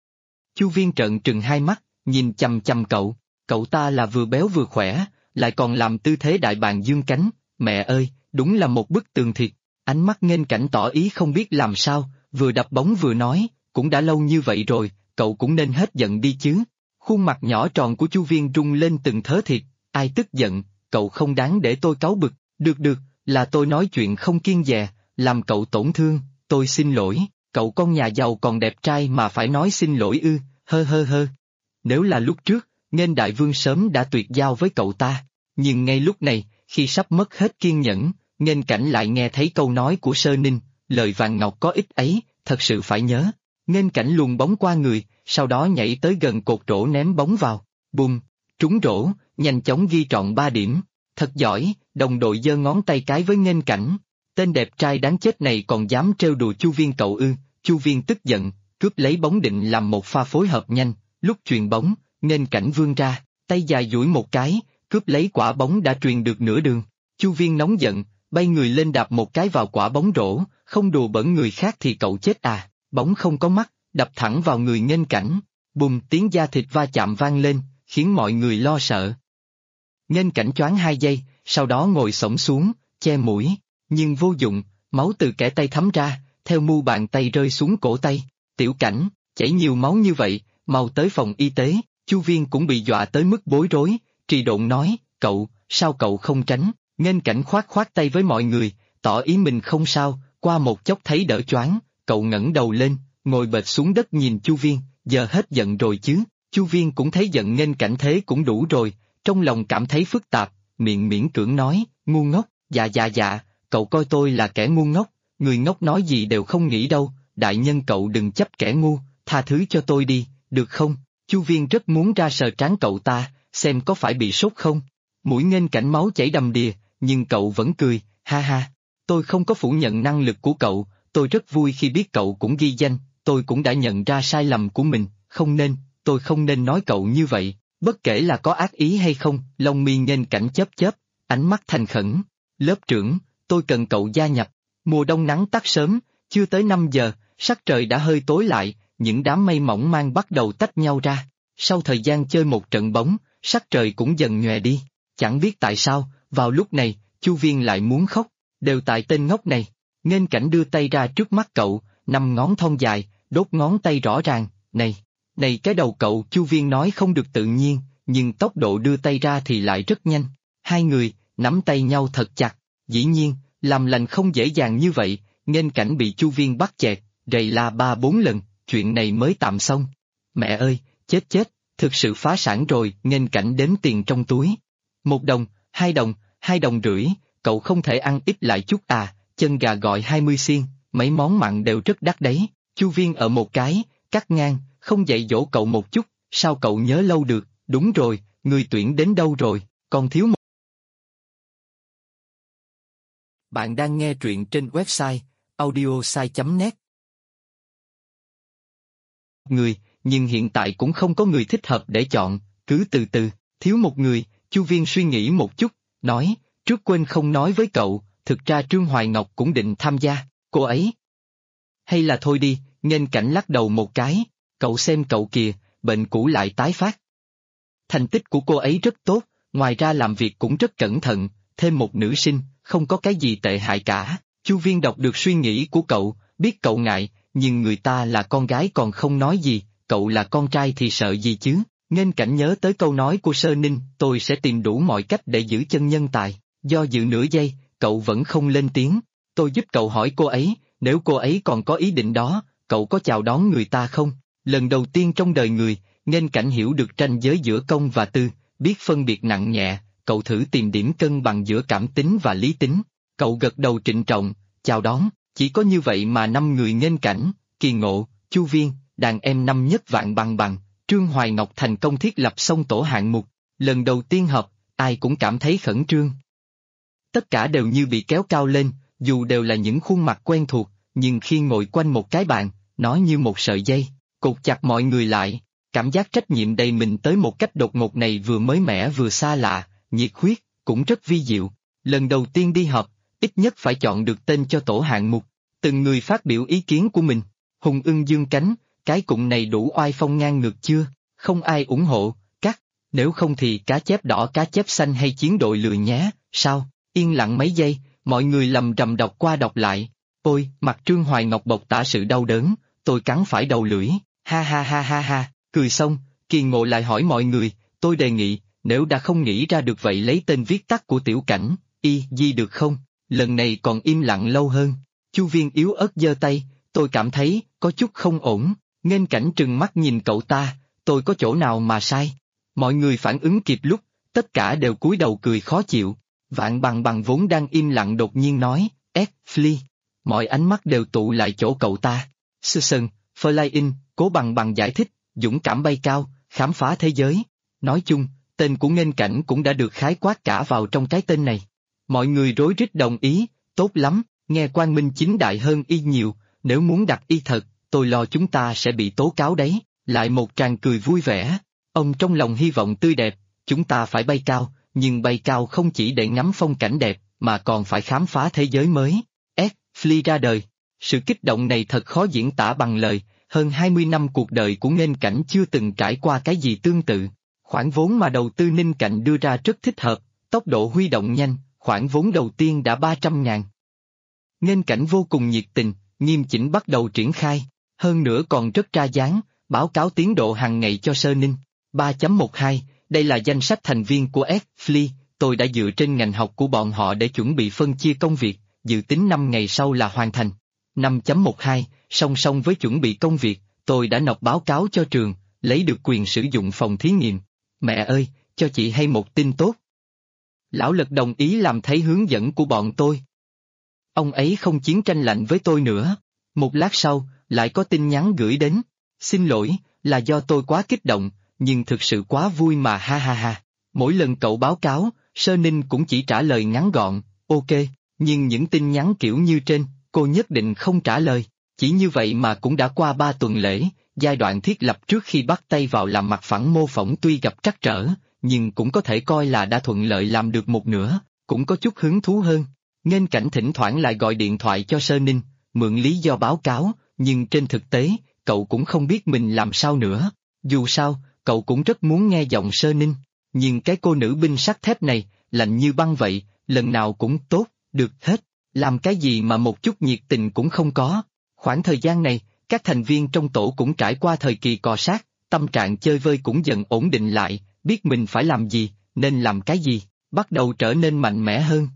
Chu Viên trợn trừng hai mắt, nhìn chằm chằm cậu. Cậu ta là vừa béo vừa khỏe, lại còn làm tư thế đại bàng dương cánh. Mẹ ơi, đúng là một bức tường thiệt. Ánh mắt Nghênh Cảnh tỏ ý không biết làm sao, vừa đập bóng vừa nói, cũng đã lâu như vậy rồi, cậu cũng nên hết giận đi chứ. Khuôn mặt nhỏ tròn của Chu Viên rung lên từng thớ thiệt, ai tức giận, cậu không đáng để tôi cáu bực, được, là tôi nói chuyện không kiêng dè, làm cậu tổn thương, tôi xin lỗi, cậu con nhà giàu còn đẹp trai mà phải nói xin lỗi ư, hơ. Nếu là lúc trước, Nghênh Đại Vương sớm đã tuyệt giao với cậu ta, nhưng ngay lúc này, khi sắp mất hết kiên nhẫn, Nghênh Cảnh lại nghe thấy câu nói của Sơ Ninh, lời vàng ngọc có ích ấy, thật sự phải nhớ. Nghênh Cảnh luồn bóng qua người, sau đó nhảy tới gần cột rổ ném bóng vào, bùm, trúng rổ, nhanh chóng ghi trọn 3 điểm. Thật giỏi, đồng đội giơ ngón tay cái với Nghênh Cảnh. Tên đẹp trai đáng chết này còn dám trêu đùa Chu Viên cậu ư? Chu Viên tức giận, cướp lấy bóng định làm một pha phối hợp nhanh, lúc chuyền bóng, Nghênh Cảnh vươn ra, tay dài duỗi một cái, cướp lấy quả bóng đã truyền được nửa đường. Chu Viên nóng giận, bay người lên đạp một cái vào quả bóng rổ, không đùa bỡn người khác thì cậu chết à, bóng không có mắt, đập thẳng vào người Nghênh Cảnh. Bùm, tiếng da thịt va chạm vang lên, khiến mọi người lo sợ. Nghênh Cảnh choáng 2 giây, sau đó ngồi xổm xuống, che mũi, nhưng vô dụng, máu từ kẽ tay thấm ra, theo mu bàn tay rơi xuống cổ tay. Tiểu Cảnh, chảy nhiều máu như vậy, mau tới phòng y tế. Chu Viên cũng bị dọa tới mức bối rối, trì độn nói, sao cậu không tránh? Nghênh Cảnh khoát tay với mọi người, tỏ ý mình không sao, qua một chốc thấy đỡ choáng, cậu ngẩng đầu lên, ngồi bệt xuống đất nhìn Chu Viên, giờ hết giận rồi chứ? Chu Viên cũng thấy giận Nghênh Cảnh thế cũng đủ rồi, trong lòng cảm thấy phức tạp, miệng miễn cưỡng nói, ngu ngốc, dạ, cậu coi tôi là kẻ ngu ngốc, người ngốc nói gì đều không nghĩ đâu, đại nhân cậu đừng chấp kẻ ngu, tha thứ cho tôi đi, được không? Chu Viên rất muốn ra sờ trán cậu ta, xem có phải bị sốt không. Mũi Nghênh Cảnh máu chảy đầm đìa, nhưng cậu vẫn cười, ha, tôi không có phủ nhận năng lực của cậu, tôi rất vui khi biết cậu cũng ghi danh, tôi cũng đã nhận ra sai lầm của mình, tôi không nên nói cậu như vậy, bất kể là có ác ý hay không. Lông mi Nghênh Cảnh chớp, ánh mắt thành khẩn. Lớp trưởng, tôi cần cậu gia nhập. Mùa đông nắng tắt sớm, chưa tới 5 giờ, sắc trời đã hơi tối lại, những đám mây mỏng mang bắt đầu tách nhau ra. Sau thời gian chơi một trận bóng, sắc trời cũng dần nhòe đi. Chẳng biết tại sao, vào lúc này, Chu Viên lại muốn khóc, đều tại tên ngốc này. Nghênh Cảnh đưa tay ra trước mắt cậu, 5 ngón thon dài, đốt ngón tay rõ ràng, này cái đầu cậu. Chu Viên nói không được tự nhiên, nhưng tốc độ đưa tay ra thì lại rất nhanh. Hai người, nắm tay nhau thật chặt, dĩ nhiên, làm lành không dễ dàng như vậy, Nghênh Cảnh bị Chu Viên bắt chẹt, rầy la 3-4 lần, chuyện này mới tạm xong. Mẹ ơi, chết, thực sự phá sản rồi. Nghênh Cảnh đếm tiền trong túi. 1 đồng, 2 đồng, 2 đồng rưỡi, cậu không thể ăn ít lại chút à? Chân gà gọi 20 xiên, mấy món mặn đều rất đắt đấy. Chu Viên ở một cái, cắt ngang, không dạy dỗ cậu một chút, sao cậu nhớ lâu được? Đúng rồi, người tuyển đến đâu rồi, còn thiếu một. Bạn đang nghe truyện trên website audiosai.net. Nhưng hiện tại cũng không có người thích hợp để chọn, cứ từ từ, thiếu một người. Chu Viên suy nghĩ một chút, nói, trước quên không nói với cậu, thực ra Trương Hoài Ngọc cũng định tham gia, cô ấy. Hay là thôi đi. Nghênh Cảnh lắc đầu một cái, cậu xem cậu kìa, bệnh cũ lại tái phát. Thành tích của cô ấy rất tốt, ngoài ra làm việc cũng rất cẩn thận, thêm một nữ sinh, không có cái gì tệ hại cả. Chu Viên đọc được suy nghĩ của cậu, biết cậu ngại, nhưng người ta là con gái còn không nói gì, cậu là con trai thì sợ gì chứ? Nghênh Cảnh nhớ tới câu nói của Sơ Ninh, tôi sẽ tìm đủ mọi cách để giữ chân nhân tài. Do dự nửa giây, cậu vẫn không lên tiếng. Tôi giúp cậu hỏi cô ấy, nếu cô ấy còn có ý định đó, cậu có chào đón người ta không? Lần đầu tiên trong đời người, Nghênh Cảnh hiểu được ranh giới giữa công và tư, biết phân biệt nặng nhẹ, cậu thử tìm điểm cân bằng giữa cảm tính và lý tính. Cậu gật đầu trịnh trọng, chào đón, chỉ có như vậy mà 5 người nghênh cảnh, Kỳ Ngộ, Chu Viên, đàn em năm nhất Vạn Bằng Bằng, Trương Hoài Ngọc thành công thiết lập xong tổ hạng mục, lần đầu tiên họp, ai cũng cảm thấy khẩn trương. Tất cả đều như bị kéo cao lên, dù đều là những khuôn mặt quen thuộc, nhưng khi ngồi quanh một cái bàn, nó như một sợi dây, cột chặt mọi người lại, cảm giác trách nhiệm đầy mình tới một cách đột ngột này vừa mới mẻ vừa xa lạ, nhiệt huyết, cũng rất vi diệu. Lần đầu tiên đi họp, ít nhất phải chọn được tên cho tổ hạng mục, từng người phát biểu ý kiến của mình. Hùng ưng dương cánh, cái cụm này đủ oai phong ngang ngược chưa, không ai ủng hộ, cắt, nếu không thì cá chép đỏ cá chép xanh hay chiến đội lừa nhé, sao, yên lặng mấy giây, mọi người lầm rầm đọc qua đọc lại, ôi, mặt Trương Hoài Ngọc bộc tả sự đau đớn, tôi cắn phải đầu lưỡi, ha ha ha ha ha, cười xong, Kỳ Ngộ lại hỏi mọi người, tôi đề nghị, nếu đã không nghĩ ra được vậy lấy tên viết tắt của tiểu cảnh, Y được không, lần này còn im lặng lâu hơn, Chu Viên yếu ớt giơ tay, tôi cảm thấy, có chút không ổn, nghênh cảnh trừng mắt nhìn cậu ta, tôi có chỗ nào mà sai. Mọi người phản ứng kịp lúc, tất cả đều cúi đầu cười khó chịu, Vạn Bằng Bằng vốn đang im lặng đột nhiên nói, Flea. Mọi ánh mắt đều tụ lại chỗ cậu ta. Susan, Flying, Cố Bằng Bằng giải thích, dũng cảm bay cao, khám phá thế giới. Nói chung, tên của nghênh cảnh cũng đã được khái quát cả vào trong cái tên này. Mọi người rối rít đồng ý, tốt lắm, nghe quang minh chính đại hơn Y nhiều, nếu muốn đặt Y thật, tôi lo chúng ta sẽ bị tố cáo đấy. Lại một tràng cười vui vẻ, ông trong lòng hy vọng tươi đẹp, chúng ta phải bay cao, nhưng bay cao không chỉ để ngắm phong cảnh đẹp, mà còn phải khám phá thế giới mới. Flea ra đời. Sự kích động này thật khó diễn tả bằng lời, hơn 20 năm cuộc đời của nghênh cảnh chưa từng trải qua cái gì tương tự. Khoản vốn mà đầu tư Ninh Cạnh đưa ra rất thích hợp, tốc độ huy động nhanh, khoản vốn đầu tiên đã 300.000. Nghênh cảnh vô cùng nhiệt tình, nghiêm chỉnh bắt đầu triển khai, hơn nữa còn rất ra dáng, báo cáo tiến độ hàng ngày cho Sơ Ninh. 3.12, đây là danh sách thành viên của Flea, tôi đã dựa trên ngành học của bọn họ để chuẩn bị phân chia công việc, dự tính 5 ngày sau là hoàn thành. 5.12, song song với chuẩn bị công việc, tôi đã nộp báo cáo cho trường, lấy được quyền sử dụng phòng thí nghiệm. Mẹ ơi, cho chị hay một tin tốt. Lão Lật đồng ý làm thấy hướng dẫn của bọn tôi. Ông ấy không chiến tranh lạnh với tôi nữa. Một lát sau, lại có tin nhắn gửi đến. Xin lỗi, là do tôi quá kích động, nhưng thực sự quá vui mà ha ha ha. Mỗi lần cậu báo cáo, Sơ Ninh cũng chỉ trả lời ngắn gọn, ok, nhưng những tin nhắn kiểu như trên, cô nhất định không trả lời. Chỉ như vậy mà cũng đã qua 3 tuần lễ, giai đoạn thiết lập trước khi bắt tay vào làm mặt phẳng mô phỏng tuy gặp trắc trở, nhưng cũng có thể coi là đã thuận lợi làm được một nửa, cũng có chút hứng thú hơn. Nghênh cảnh thỉnh thoảng lại gọi điện thoại cho Sơ Ninh, mượn lý do báo cáo, nhưng trên thực tế, cậu cũng không biết mình làm sao nữa. Dù sao, cậu cũng rất muốn nghe giọng Sơ Ninh, nhưng cái cô nữ binh sắt thép này, lạnh như băng vậy, lần nào cũng tốt, được hết, làm cái gì mà một chút nhiệt tình cũng không có. Khoảng thời gian này, các thành viên trong tổ cũng trải qua thời kỳ cọ sát, tâm trạng chơi vơi cũng dần ổn định lại, biết mình phải làm gì, nên làm cái gì, bắt đầu trở nên mạnh mẽ hơn.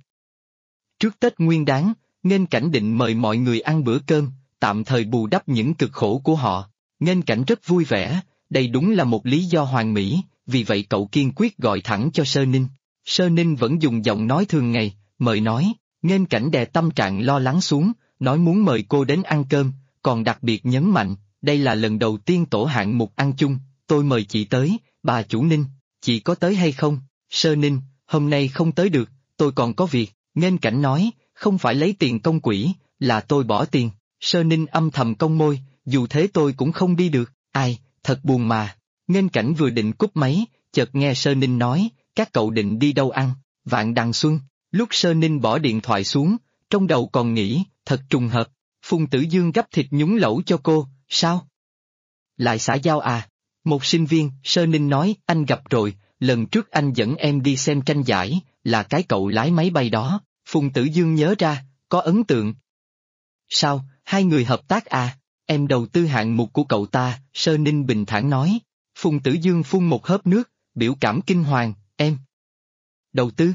Trước Tết Nguyên Đán, Nghênh Cảnh định mời mọi người ăn bữa cơm, tạm thời bù đắp những cực khổ của họ. Nghênh Cảnh rất vui vẻ, đây đúng là một lý do hoàn mỹ, vì vậy cậu kiên quyết gọi thẳng cho Sơ Ninh. Sơ Ninh vẫn dùng giọng nói thường ngày, mời nói, Nghênh Cảnh đè tâm trạng lo lắng xuống, nói muốn mời cô đến ăn cơm, còn đặc biệt nhấn mạnh, đây là lần đầu tiên tổ hạng mục ăn chung, tôi mời chị tới, bà chủ Ninh, chị có tới hay không? Sơ Ninh, hôm nay không tới được, tôi còn có việc. Nghênh Cảnh nói, không phải lấy tiền công quỹ, là tôi bỏ tiền. Sơ Ninh âm thầm cong môi, dù thế tôi cũng không đi được, ai, thật buồn mà. Nghênh Cảnh vừa định cúp máy, chợt nghe Sơ Ninh nói, các cậu định đi đâu ăn? Vạn Đằng Xuân. Lúc Sơ Ninh bỏ điện thoại xuống, trong đầu còn nghĩ, thật trùng hợp, Phùng Tử Dương gấp thịt nhúng lẩu cho cô, sao? Lại xã giao à? Một sinh viên, Sơ Ninh nói, anh gặp rồi, lần trước anh dẫn em đi xem tranh giải, là cái cậu lái máy bay đó. Phùng Tử Dương nhớ ra, có ấn tượng. Sao, hai người hợp tác à? Em đầu tư hạng mục của cậu ta, Sơ Ninh bình thản nói. Phùng Tử Dương phun một hớp nước, biểu cảm kinh hoàng, em. Đầu tư?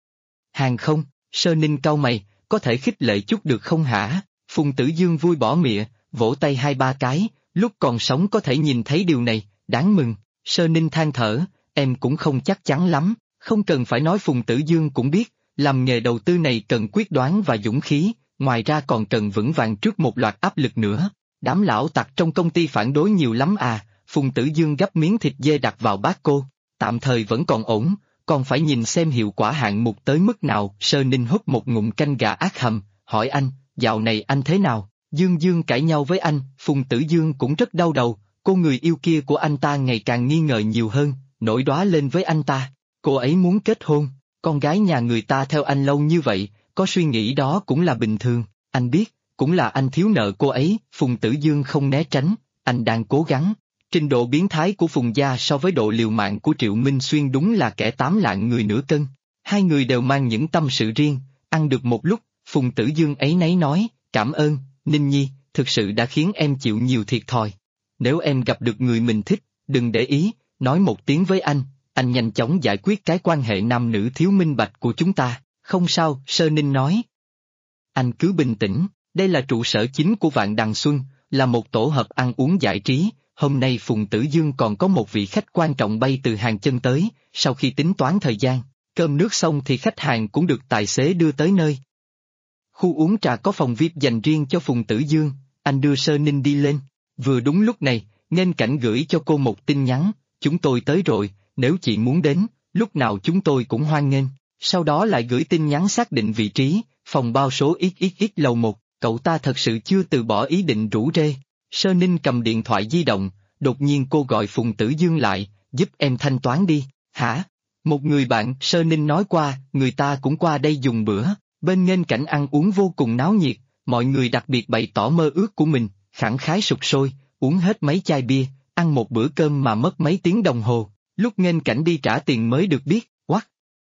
Hàng không, Sơ Ninh cau mày, có thể khích lệ chút được không hả? Phùng Tử Dương vui bỏ mịa, vỗ tay 2-3 cái, lúc còn sống có thể nhìn thấy điều này, đáng mừng. Sơ Ninh than thở, em cũng không chắc chắn lắm, không cần phải nói Phùng Tử Dương cũng biết, làm nghề đầu tư này cần quyết đoán và dũng khí, ngoài ra còn cần vững vàng trước một loạt áp lực nữa. Đám lão tặc trong công ty phản đối nhiều lắm à, Phùng Tử Dương gắp miếng thịt dê đặt vào bát cô, tạm thời vẫn còn ổn, còn phải nhìn xem hiệu quả hạng mục tới mức nào. Sơ Ninh húp một ngụm canh gà ác hầm, hỏi anh, dạo này anh thế nào? Dương Dương cãi nhau với anh, Phùng Tử Dương cũng rất đau đầu, cô người yêu kia của anh ta ngày càng nghi ngờ nhiều hơn, nổi đóa lên với anh ta, cô ấy muốn kết hôn, con gái nhà người ta theo anh lâu như vậy, có suy nghĩ đó cũng là bình thường, anh biết, cũng là anh thiếu nợ cô ấy. Phùng Tử Dương không né tránh, anh đang cố gắng. Trình độ biến thái của Phùng gia so với độ liều mạng của Triệu Minh Xuyên đúng là kẻ 8 lạng người nửa cân. Hai người đều mang những tâm sự riêng, ăn được một lúc, Phùng Tử Dương áy náy nói, cảm ơn, Ninh Nhi, thực sự đã khiến em chịu nhiều thiệt thòi. Nếu em gặp được người mình thích, đừng để ý, nói một tiếng với anh nhanh chóng giải quyết cái quan hệ nam nữ thiếu minh bạch của chúng ta. Không sao, Sơ Ninh nói. Anh cứ bình tĩnh, đây là trụ sở chính của Vạn Đằng Xuân, là một tổ hợp ăn uống giải trí. Hôm nay Phùng Tử Dương còn có một vị khách quan trọng bay từ Hàng Chân tới, sau khi tính toán thời gian, cơm nước xong thì khách hàng cũng được tài xế đưa tới nơi. Khu uống trà có phòng VIP dành riêng cho Phùng Tử Dương, anh đưa Sơ Ninh đi lên. Vừa đúng lúc này, Nghênh Cảnh gửi cho cô một tin nhắn, chúng tôi tới rồi, nếu chị muốn đến, lúc nào chúng tôi cũng hoan nghênh. Sau đó lại gửi tin nhắn xác định vị trí, phòng bao số XXX lầu 1, cậu ta thật sự chưa từ bỏ ý định rủ rê. Sơ Ninh cầm điện thoại di động, đột nhiên cô gọi Phùng Tử Dương lại, giúp em thanh toán đi. Hả? Một người bạn Sơ Ninh nói qua, người ta cũng qua đây dùng bữa, bên Nghênh Cảnh ăn uống vô cùng náo nhiệt, mọi người đặc biệt bày tỏ mơ ước của mình, khẳng khái sục sôi, uống hết mấy chai bia, ăn một bữa cơm mà mất mấy tiếng đồng hồ, lúc Nghênh Cảnh đi trả tiền mới được biết, what?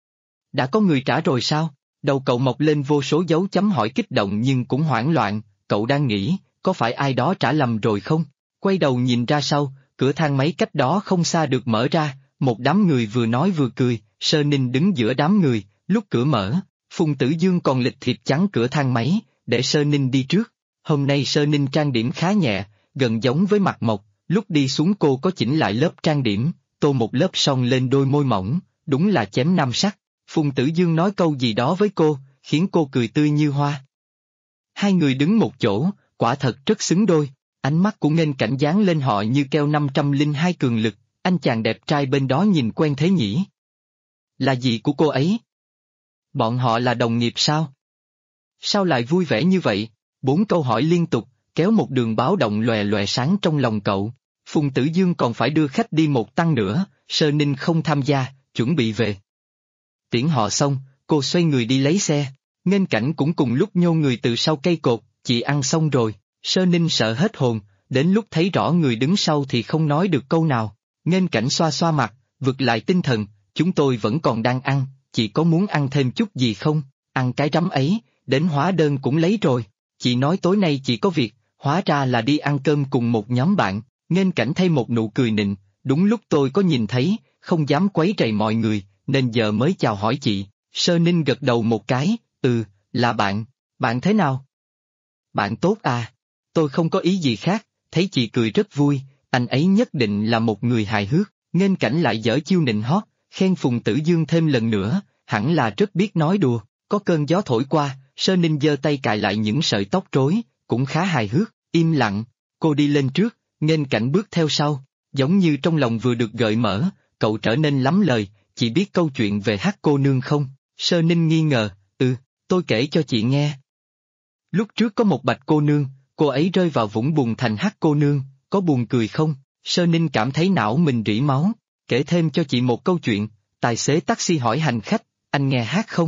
Đã có người trả rồi sao? Đầu cậu mọc lên vô số dấu chấm hỏi kích động nhưng cũng hoảng loạn, cậu đang nghĩ, có phải ai đó trả lầm rồi không? Quay đầu nhìn ra sau, cửa thang máy cách đó không xa được mở ra, một đám người vừa nói vừa cười, Sơ Ninh đứng giữa đám người, lúc cửa mở, Phùng Tử Dương còn lịch thiệp chắn cửa thang máy, để Sơ Ninh đi trước. Hôm nay Sơ Ninh trang điểm khá nhẹ, gần giống với Mạc Mộc, lúc đi xuống cô có chỉnh lại lớp trang điểm, tô một lớp son lên đôi môi mỏng, đúng là chém nam sắc. Phùng Tử Dương nói câu gì đó với cô, khiến cô cười tươi như hoa. Hai người đứng một chỗ, quả thật rất xứng đôi, ánh mắt của Nghênh Cảnh dán lên họ như keo 502 cường lực, anh chàng đẹp trai bên đó nhìn quen thế nhỉ? Là gì của cô ấy? Bọn họ là đồng nghiệp sao? Sao lại vui vẻ như vậy? 4 câu hỏi liên tục, kéo một đường báo động lòe lòe sáng trong lòng cậu. Phùng Tử Dương còn phải đưa khách đi một tăng nữa, Sơ Ninh không tham gia, chuẩn bị về. Tiễn họ xong, cô xoay người đi lấy xe, Nghênh Cảnh cũng cùng lúc nhô người từ sau cây cột, chị ăn xong rồi, Sơ Ninh sợ hết hồn, đến lúc thấy rõ người đứng sau thì không nói được câu nào. Nghênh Cảnh xoa xoa mặt, vực lại tinh thần, chúng tôi vẫn còn đang ăn, chị có muốn ăn thêm chút gì không? Ăn cái rắm ấy, đến hóa đơn cũng lấy rồi, chị nói tối nay chị có việc, hóa ra là đi ăn cơm cùng một nhóm bạn. Nghênh Cảnh thay một nụ cười nịnh, đúng lúc tôi có nhìn thấy, không dám quấy rầy mọi người, nên giờ mới chào hỏi chị. Sơ Ninh gật đầu một cái, là bạn, bạn thế nào? Bạn tốt à, tôi không có ý gì khác, thấy chị cười rất vui, anh ấy nhất định là một người hài hước. Nghênh Cảnh lại giở chiêu nịnh hót, khen Phùng Tử Dương thêm lần nữa, hẳn là rất biết nói đùa. Có cơn gió thổi qua, Sơ Ninh giơ tay cài lại những sợi tóc rối, cũng khá hài hước, im lặng, cô đi lên trước, Nghênh Cảnh bước theo sau, giống như trong lòng vừa được gợi mở, cậu trở nên lắm lời, chị biết câu chuyện về Hắc cô nương không? Sơ Ninh nghi ngờ, tôi kể cho chị nghe. Lúc trước có một Bạch cô nương, cô ấy rơi vào vũng bùn thành Hắc cô nương, có buồn cười không? Sơ Ninh cảm thấy não mình rỉ máu, kể thêm cho chị một câu chuyện, tài xế taxi hỏi hành khách, anh nghe hát không?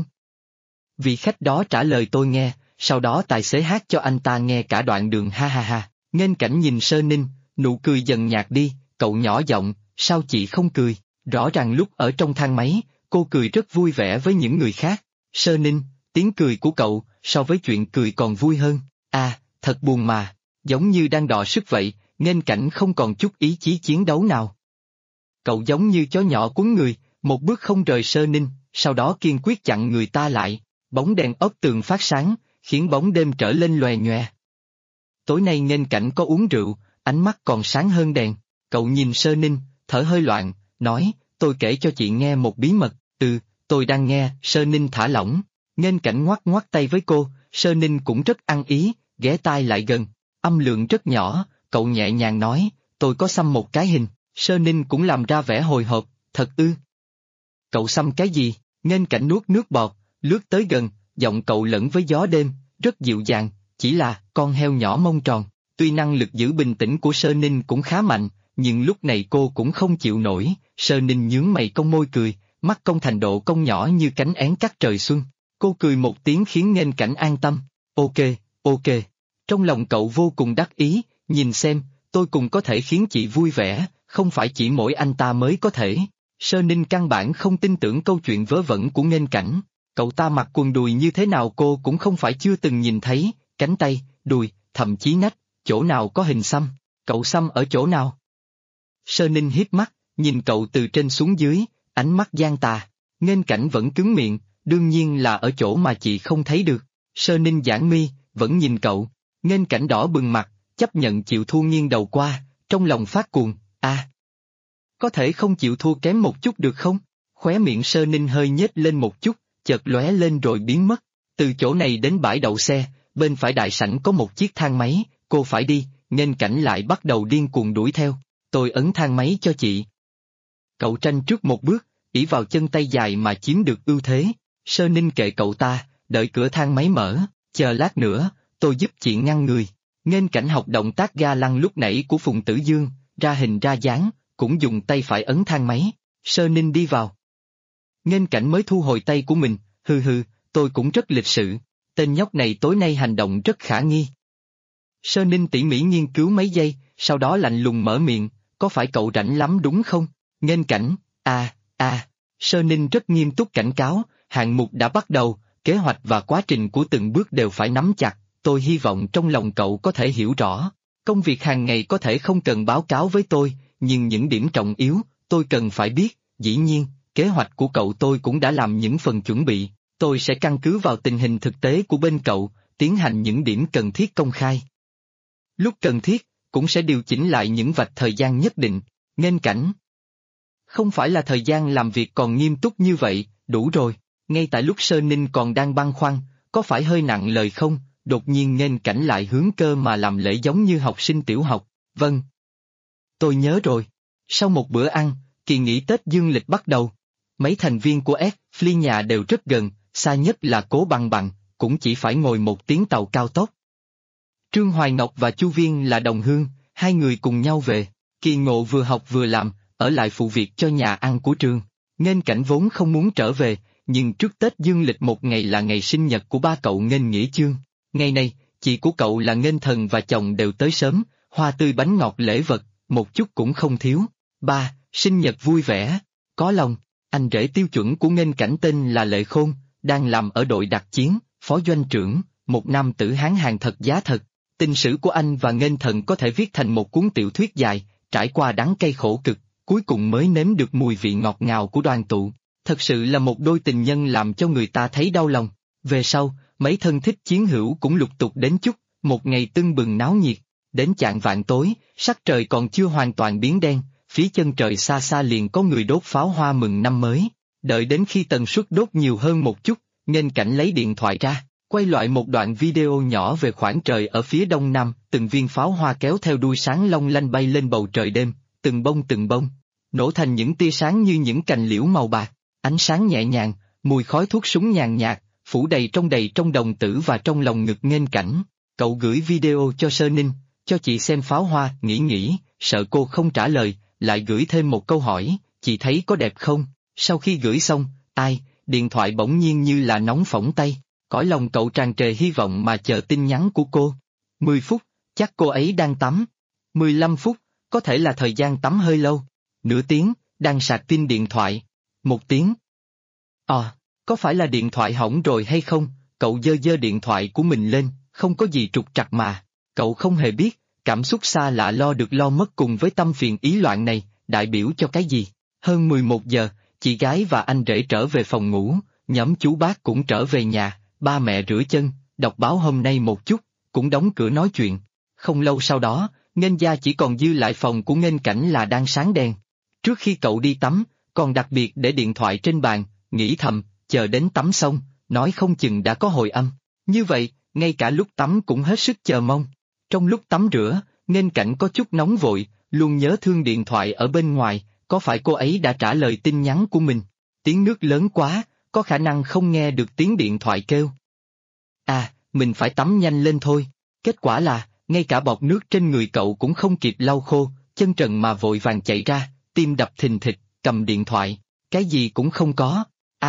Vị khách đó trả lời tôi nghe, sau đó tài xế hát cho anh ta nghe cả đoạn đường ha ha ha. Nghênh Cảnh nhìn Sơ Ninh, nụ cười dần nhạt đi, cậu nhỏ giọng, sao chị không cười? Rõ ràng lúc ở trong thang máy, cô cười rất vui vẻ với những người khác. Sơ Ninh, tiếng cười của cậu, so với chuyện cười còn vui hơn. À, thật buồn mà, giống như đang đọ sức vậy, Nghênh Cảnh không còn chút ý chí chiến đấu nào. Cậu giống như chó nhỏ quấn người, một bước không rời Sơ Ninh, sau đó kiên quyết chặn người ta lại. Bóng đèn ốp tường phát sáng, khiến bóng đêm trở lên loè nhoè. Tối nay Nghênh Cảnh có uống rượu, ánh mắt còn sáng hơn đèn. Cậu nhìn Sơ Ninh, thở hơi loạn, nói, tôi kể cho chị nghe một bí mật. Tôi đang nghe. Sơ Ninh thả lỏng, Nghênh Cảnh ngoắc ngoắc tay với cô, Sơ Ninh cũng rất ăn ý, ghé tai lại gần. Âm lượng rất nhỏ, cậu nhẹ nhàng nói, tôi có xăm một cái hình. Sơ Ninh cũng làm ra vẻ hồi hộp, thật ư? Cậu xăm cái gì? Nghênh Cảnh nuốt nước bọt, lướt tới gần, giọng cậu lẫn với gió đêm, rất dịu dàng, chỉ là con heo nhỏ mông tròn. Tuy năng lực giữ bình tĩnh của Sơ Ninh cũng khá mạnh, nhưng lúc này cô cũng không chịu nổi. Sơ Ninh nhướng mày cong môi cười, mắt cong thành độ cong nhỏ như cánh én cắt trời xuân. Cô cười một tiếng khiến Nghênh Cảnh an tâm. Ok, ok. Trong lòng cậu vô cùng đắc ý, nhìn xem, tôi cũng có thể khiến chị vui vẻ, không phải chỉ mỗi anh ta mới có thể. Sơ Ninh căn bản không tin tưởng câu chuyện vớ vẩn của Nghênh Cảnh. Cậu ta mặc quần đùi như thế nào cô cũng không phải chưa từng nhìn thấy, cánh tay, đùi, thậm chí nách, chỗ nào có hình xăm, cậu xăm ở chỗ nào? Sơ Ninh híp mắt, nhìn cậu từ trên xuống dưới, ánh mắt gian tà. Nghênh Cảnh vẫn cứng miệng, đương nhiên là ở chỗ mà chị không thấy được. Sơ Ninh giãn mi, vẫn nhìn cậu. Nghênh Cảnh đỏ bừng mặt, chấp nhận chịu thua nghiêng đầu qua, trong lòng phát cuồng, có thể không chịu thua kém một chút được không? Khóe miệng Sơ Ninh hơi nhếch lên một chút, chợt lóe lên rồi biến mất. Từ chỗ này đến bãi đậu xe, bên phải đại sảnh có một chiếc thang máy, cô phải đi, Nghênh Cảnh lại bắt đầu điên cuồng đuổi theo. Tôi ấn thang máy cho chị. Cậu tranh trước một bước, ỷ vào chân tay dài mà chiếm được ưu thế. Sơ Ninh kệ cậu ta, đợi cửa thang máy mở, chờ lát nữa, tôi giúp chị ngăn người. Nghênh Cảnh học động tác ga lăng lúc nãy của Phùng Tử Dương, ra hình ra dáng, cũng dùng tay phải ấn thang máy. Sơ Ninh đi vào. Nghênh Cảnh mới thu hồi tay của mình, hừ hừ, tôi cũng rất lịch sự, tên nhóc này tối nay hành động rất khả nghi. Sơ Ninh tỉ mỉ nghiên cứu mấy giây, sau đó lạnh lùng mở miệng, có phải cậu rảnh lắm đúng không? Nghênh Cảnh, Sơ Ninh rất nghiêm túc cảnh cáo, hạng mục đã bắt đầu, kế hoạch và quá trình của từng bước đều phải nắm chặt, tôi hy vọng trong lòng cậu có thể hiểu rõ. Công việc hàng ngày có thể không cần báo cáo với tôi, nhưng những điểm trọng yếu, tôi cần phải biết, dĩ nhiên, kế hoạch của cậu tôi cũng đã làm những phần chuẩn bị, tôi sẽ căn cứ vào tình hình thực tế của bên cậu, tiến hành những điểm cần thiết công khai. Lúc cần thiết, cũng sẽ điều chỉnh lại những vạch thời gian nhất định. Nghênh Cảnh, không phải là thời gian làm việc còn nghiêm túc như vậy, đủ rồi. Ngay tại lúc Sơ Ninh còn đang băn khoăn, có phải hơi nặng lời không, đột nhiên Nghênh Cảnh lại hướng cơ mà làm lễ giống như học sinh tiểu học. Vâng. Tôi nhớ rồi. Sau một bữa ăn, kỳ nghỉ Tết dương lịch bắt đầu. Mấy thành viên của Fly nhà đều rất gần, xa nhất là Cố Bằng Bằng, cũng chỉ phải ngồi 1 tiếng tàu cao tốc. Trương Hoài Ngọc và Chu Viên là đồng hương, hai người cùng nhau về. Kỳ Ngộ vừa học vừa làm, ở lại phụ việc cho nhà ăn của trường. Nghênh Cảnh vốn không muốn trở về, nhưng trước Tết dương lịch một ngày là ngày sinh nhật của ba cậu Nghênh Nghĩa Chương. Ngày này, chị của cậu là Nghênh Thần và chồng đều tới sớm, hoa tươi bánh ngọt lễ vật, một chút cũng không thiếu. Ba, sinh nhật vui vẻ, có lòng. Anh rể tiêu chuẩn của Nghênh Cảnh tên là Lệ Khôn, đang làm ở đội đặc chiến, phó doanh trưởng, một nam tử hán hàng thật giá thật. Tình sử của anh và Nghênh Thần có thể viết thành một cuốn tiểu thuyết dài, trải qua đắng cay khổ cực, cuối cùng mới nếm được mùi vị ngọt ngào của đoàn tụ. Thật sự là một đôi tình nhân làm cho người ta thấy đau lòng. Về sau, mấy thân thích chiến hữu cũng lục tục đến chúc, một ngày tưng bừng náo nhiệt. Đến chạng vạng tối, sắc trời còn chưa hoàn toàn biến đen, phía chân trời xa xa liền có người đốt pháo hoa mừng năm mới. Đợi đến khi tần suất đốt nhiều hơn một chút, Nghênh Cảnh lấy điện thoại ra, quay loại một đoạn video nhỏ về khoảng trời ở phía đông nam, từng viên pháo hoa kéo theo đuôi sáng long lanh bay lên bầu trời đêm, từng bông, nổ thành những tia sáng như những cành liễu màu bạc, ánh sáng nhẹ nhàng, mùi khói thuốc súng nhàn nhạt, phủ đầy trong đồng tử và trong lòng ngực Nghênh Cảnh. Cậu gửi video cho Sơ Ninh, cho chị xem pháo hoa, nghĩ, sợ cô không trả lời, lại gửi thêm một câu hỏi, chị thấy có đẹp không? Sau khi gửi xong, điện thoại bỗng nhiên như là nóng phỏng tay, cõi lòng cậu tràn trề hy vọng mà chờ tin nhắn của cô. 10 phút, chắc cô ấy đang tắm. 15 phút, có thể là thời gian tắm hơi lâu. Nửa tiếng, đang sạc pin điện thoại. 1 tiếng. Có phải là điện thoại hỏng rồi hay không? Cậu giơ điện thoại của mình lên, không có gì trục trặc mà. Cậu không hề biết, cảm xúc xa lạ lo được lo mất cùng với tâm phiền ý loạn này, đại biểu cho cái gì. Hơn 11 giờ, chị gái và anh rể trở về phòng ngủ, nhóm chú bác cũng trở về nhà, ba mẹ rửa chân, đọc báo hôm nay một chút, cũng đóng cửa nói chuyện. Không lâu sau đó, Nghênh gia chỉ còn dư lại phòng của Nghênh Cảnh là đang sáng đèn. Trước khi cậu đi tắm, còn đặc biệt để điện thoại trên bàn, nghĩ thầm, chờ đến tắm xong, nói không chừng đã có hồi âm. Như vậy, ngay cả lúc tắm cũng hết sức chờ mong. Trong lúc tắm rửa, Nghênh Cảnh có chút nóng vội, luôn nhớ thương điện thoại ở bên ngoài, có phải cô ấy đã trả lời tin nhắn của mình? Tiếng nước lớn quá, có khả năng không nghe được tiếng điện thoại kêu. À, mình phải tắm nhanh lên thôi. Kết quả là, ngay cả bọt nước trên người cậu cũng không kịp lau khô, chân trần mà vội vàng chạy ra, tim đập thình thịch, cầm điện thoại. Cái gì cũng không có.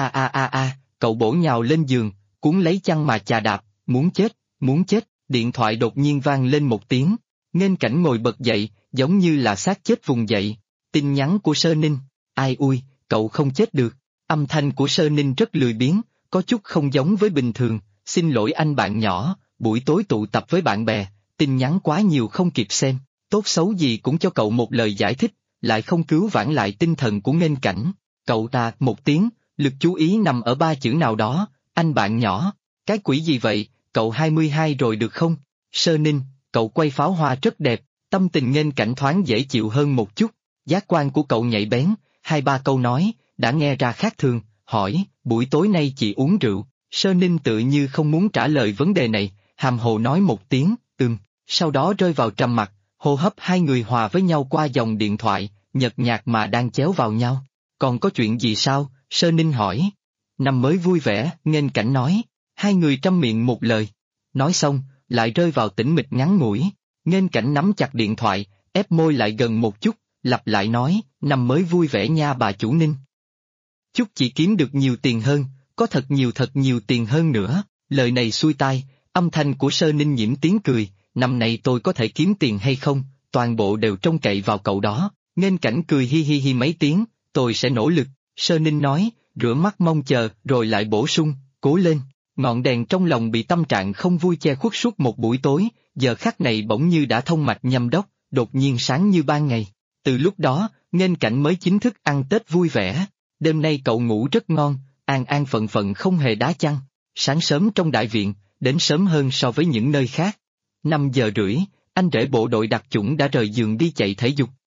Cậu bổ nhào lên giường, cuốn lấy chăn mà chà đạp, muốn chết, điện thoại đột nhiên vang lên một tiếng. Nghênh Cảnh ngồi bật dậy, giống như là xác chết vùng dậy. Tin nhắn của Sơ Ninh, ai ui, cậu không chết được. Âm thanh của Sơ Ninh rất lười biếng, có chút không giống với bình thường. Xin lỗi anh bạn nhỏ, buổi tối tụ tập với bạn bè, tin nhắn quá nhiều không kịp xem, tốt xấu gì cũng cho cậu một lời giải thích, lại không cứu vãn lại tinh thần của Nghênh Cảnh. Cậu ta một tiếng, lực chú ý nằm ở ba chữ nào đó, anh bạn nhỏ, cái quỷ gì vậy, cậu 22 rồi được không? Sơ Ninh, cậu quay pháo hoa rất đẹp, tâm tình Nghênh Cảnh thoáng dễ chịu hơn một chút, giác quan của cậu nhạy bén, 2-3 câu nói, đã nghe ra khác thường, hỏi, buổi tối nay chị uống rượu, Sơ Ninh tự như không muốn trả lời vấn đề này, hàm hồ nói một tiếng, sau đó rơi vào trầm mặc, hô hấp hai người hòa với nhau qua dòng điện thoại, nhợt nhạt mà đang chéo vào nhau. Còn có chuyện gì sao? Sơ Ninh hỏi. Năm mới vui vẻ, Nghênh Cảnh nói, hai người trăm miệng một lời. Nói xong, lại rơi vào tĩnh mịch ngắn ngủi, Nghênh Cảnh nắm chặt điện thoại, ép môi lại gần một chút, lặp lại nói, năm mới vui vẻ nha bà chủ Ninh. Chúc chị kiếm được nhiều tiền hơn, có thật nhiều tiền hơn nữa, lời này xuôi tai, âm thanh của Sơ Ninh nhiễm tiếng cười, năm nay tôi có thể kiếm tiền hay không, toàn bộ đều trông cậy vào cậu đó. Nghênh Cảnh cười hi hi hi mấy tiếng, tôi sẽ nỗ lực, Sơ Ninh nói, rửa mắt mong chờ, rồi lại bổ sung, cố lên. Ngọn đèn trong lòng bị tâm trạng không vui che khuất suốt một buổi tối, giờ khắc này bỗng như đã thông mạch nhâm đốc, đột nhiên sáng như ban ngày. Từ lúc đó, Nghênh Cảnh mới chính thức ăn Tết vui vẻ. Đêm nay cậu ngủ rất ngon, an an phận phận không hề đá chăn. Sáng sớm trong đại viện, đến sớm hơn so với những nơi khác. 5 giờ rưỡi, anh rể bộ đội đặc chủng đã rời giường đi chạy thể dục.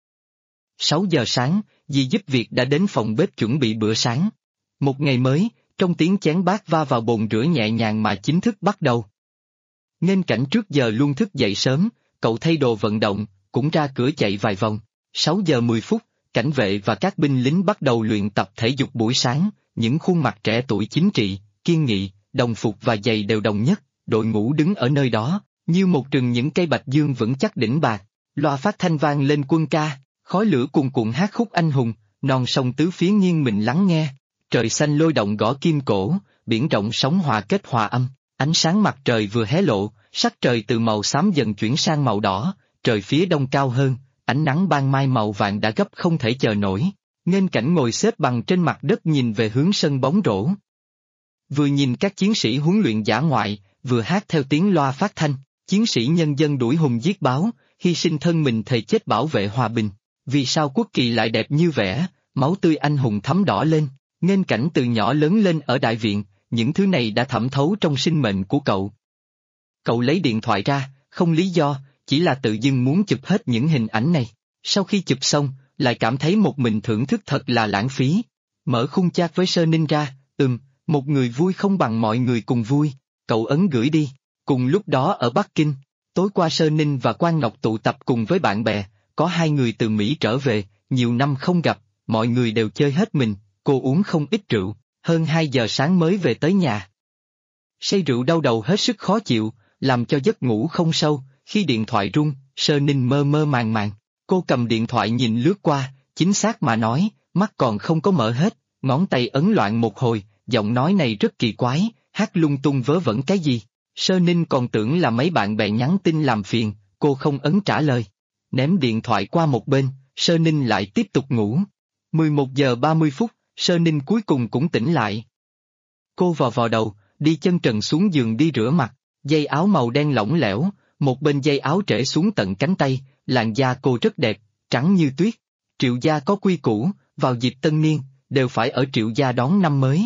6 giờ sáng, dì giúp việc đã đến phòng bếp chuẩn bị bữa sáng. Một ngày mới, trong tiếng chén bát va vào bồn rửa nhẹ nhàng mà chính thức bắt đầu. Nghênh Cảnh trước giờ luôn thức dậy sớm, cậu thay đồ vận động, cũng ra cửa chạy vài vòng. 6 giờ 10 phút, cảnh vệ và các binh lính bắt đầu luyện tập thể dục buổi sáng, những khuôn mặt trẻ tuổi chính trị, kiên nghị, đồng phục và giày đều đồng nhất, đội ngũ đứng ở nơi đó, như một rừng những cây bạch dương vững chắc đỉnh bạc. Loa phát thanh vang lên quân ca, khói lửa cuồn cuộn hát khúc anh hùng, non sông tứ phía nghiêng mình lắng nghe. Trời xanh lôi động gõ kim cổ, biển rộng sóng hòa kết hòa âm, ánh sáng mặt trời vừa hé lộ, sắc trời từ màu xám dần chuyển sang màu đỏ, trời phía đông cao hơn, ánh nắng ban mai màu vàng đã gấp không thể chờ nổi. Nghênh Cảnh ngồi xếp bằng trên mặt đất nhìn về hướng sân bóng rổ. Vừa nhìn các chiến sĩ huấn luyện dã ngoại, vừa hát theo tiếng loa phát thanh, chiến sĩ nhân dân đuổi hùng giết báo, hy sinh thân mình thề chết bảo vệ hòa bình. Vì sao quốc kỳ lại đẹp như vẻ, máu tươi anh hùng thấm đỏ lên. Nghênh Cảnh từ nhỏ lớn lên ở đại viện, những thứ này đã thẩm thấu trong sinh mệnh của cậu. Cậu lấy điện thoại ra, không lý do, chỉ là tự dưng muốn chụp hết những hình ảnh này. Sau khi chụp xong, lại cảm thấy một mình thưởng thức thật là lãng phí. Mở khung chat với Sơ Ninh ra, một người vui không bằng mọi người cùng vui, cậu ấn gửi đi. Cùng lúc đó ở Bắc Kinh, tối qua Sơ Ninh và Quang Ngọc tụ tập cùng với bạn bè, có 2 người từ Mỹ trở về, nhiều năm không gặp, mọi người đều chơi hết mình, cô uống không ít rượu, hơn 2 giờ sáng mới về tới nhà. Say rượu đau đầu hết sức khó chịu, làm cho giấc ngủ không sâu, khi điện thoại rung, Sơ Ninh mơ mơ màng màng. Cô cầm điện thoại nhìn lướt qua, chính xác mà nói, mắt còn không có mở hết, ngón tay ấn loạn một hồi, giọng nói này rất kỳ quái, hát lung tung vớ vẩn cái gì. Sơ Ninh còn tưởng là mấy bạn bè nhắn tin làm phiền, cô không ấn trả lời. Ném điện thoại qua một bên, Sơ Ninh lại tiếp tục ngủ. 11 giờ 30 phút, Sơ Ninh cuối cùng cũng tỉnh lại. Cô vò đầu, đi chân trần xuống giường đi rửa mặt, dây áo màu đen lỏng lẻo, một bên dây áo trễ xuống tận cánh tay, làn da cô rất đẹp, trắng như tuyết. Triệu gia có quy củ, vào dịp tân niên, đều phải ở Triệu gia đón năm mới.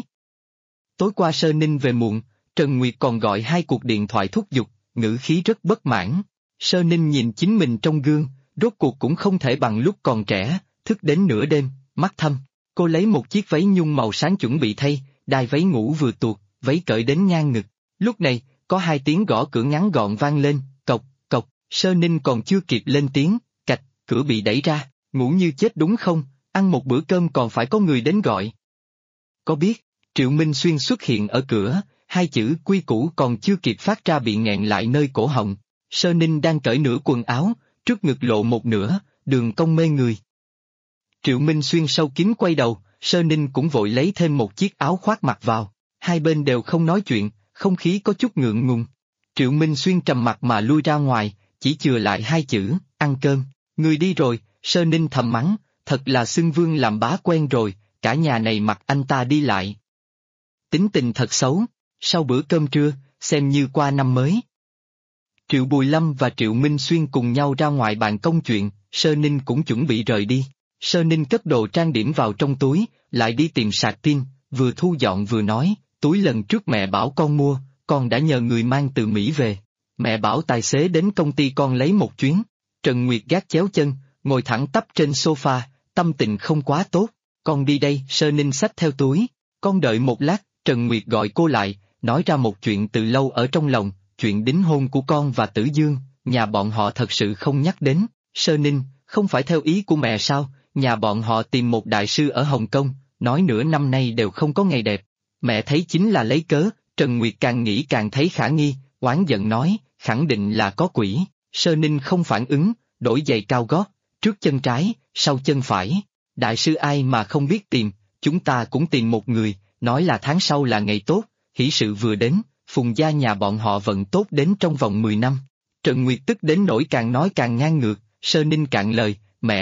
Tối qua Sơ Ninh về muộn, Trần Nguyệt còn gọi 2 cuộc điện thoại thúc giục, ngữ khí rất bất mãn. Sơ Ninh nhìn chính mình trong gương, rốt cuộc cũng không thể bằng lúc còn trẻ, thức đến nửa đêm, mắt thâm. Cô lấy một chiếc váy nhung màu sáng chuẩn bị thay, đai váy ngủ vừa tuột, váy cởi đến ngang ngực. Lúc này, có hai tiếng gõ cửa ngắn gọn vang lên, cộc, cộc, Sơ Ninh còn chưa kịp lên tiếng, cạch, cửa bị đẩy ra, ngủ như chết đúng không, ăn một bữa cơm còn phải có người đến gọi. Có biết, Triệu Minh Xuyên xuất hiện ở cửa, hai chữ quy củ còn chưa kịp phát ra bị nghẹn lại nơi cổ họng. Sơ Ninh đang cởi nửa quần áo, trước ngực lộ một nửa, đường cong mê người. Triệu Minh Xuyên sâu kín quay đầu, Sơ Ninh cũng vội lấy thêm một chiếc áo khoác mặc vào. Hai bên đều không nói chuyện, không khí có chút ngượng ngùng. Triệu Minh Xuyên trầm mặt mà lui ra ngoài, chỉ chừa lại hai chữ, ăn cơm. Người đi rồi, Sơ Ninh thầm mắng, thật là xưng vương làm bá quen rồi, cả nhà này mặc anh ta đi lại. Tính tình thật xấu, sau bữa cơm trưa, xem như qua năm mới. Triệu Bùi Lâm và Triệu Minh Xuyên cùng nhau ra ngoài bàn công chuyện, Sơ Ninh cũng chuẩn bị rời đi. Sơ Ninh cất đồ trang điểm vào trong túi, lại đi tìm sạc pin, vừa thu dọn vừa nói, túi lần trước mẹ bảo con mua, con đã nhờ người mang từ Mỹ về. Mẹ bảo tài xế đến công ty con lấy một chuyến. Trần Nguyệt gác chéo chân, ngồi thẳng tắp trên sofa, tâm tình không quá tốt. Con đi đây, Sơ Ninh xách theo túi. Con đợi một lát, Trần Nguyệt gọi cô lại, nói ra một chuyện từ lâu ở trong lòng, chuyện đính hôn của con và Tử Dương, nhà bọn họ thật sự không nhắc đến. Sơ Ninh, không phải theo ý của mẹ sao, nhà bọn họ tìm một đại sư ở Hồng Kông, nói nửa năm nay đều không có ngày đẹp. Mẹ thấy chính là lấy cớ, Trần Nguyệt càng nghĩ càng thấy khả nghi, oán giận nói, khẳng định là có quỷ. Sơ Ninh không phản ứng, đổi giày cao gót, trước chân trái, sau chân phải. Đại sư ai mà không biết tìm, chúng ta cũng tìm một người, nói là tháng sau là ngày tốt, hỷ sự vừa đến, phùng gia nhà bọn họ vận tốt đến trong vòng 10 năm. Trần Nguyệt tức đến nỗi càng nói càng ngang ngược, Sơ Ninh cạn lời,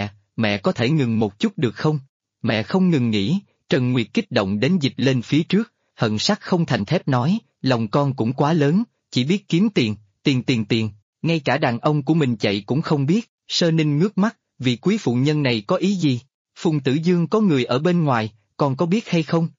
mẹ có thể ngừng một chút được không? Mẹ không ngừng nghỉ, Trần Nguyệt kích động đến dịch lên phía trước, hận sắt không thành thép nói, lòng con cũng quá lớn, chỉ biết kiếm tiền, tiền, ngay cả đàn ông của mình chạy cũng không biết. Sơ Ninh ngước mắt, vị quý phụ nhân này có ý gì? Phùng Tử Dương có người ở bên ngoài, con có biết hay không?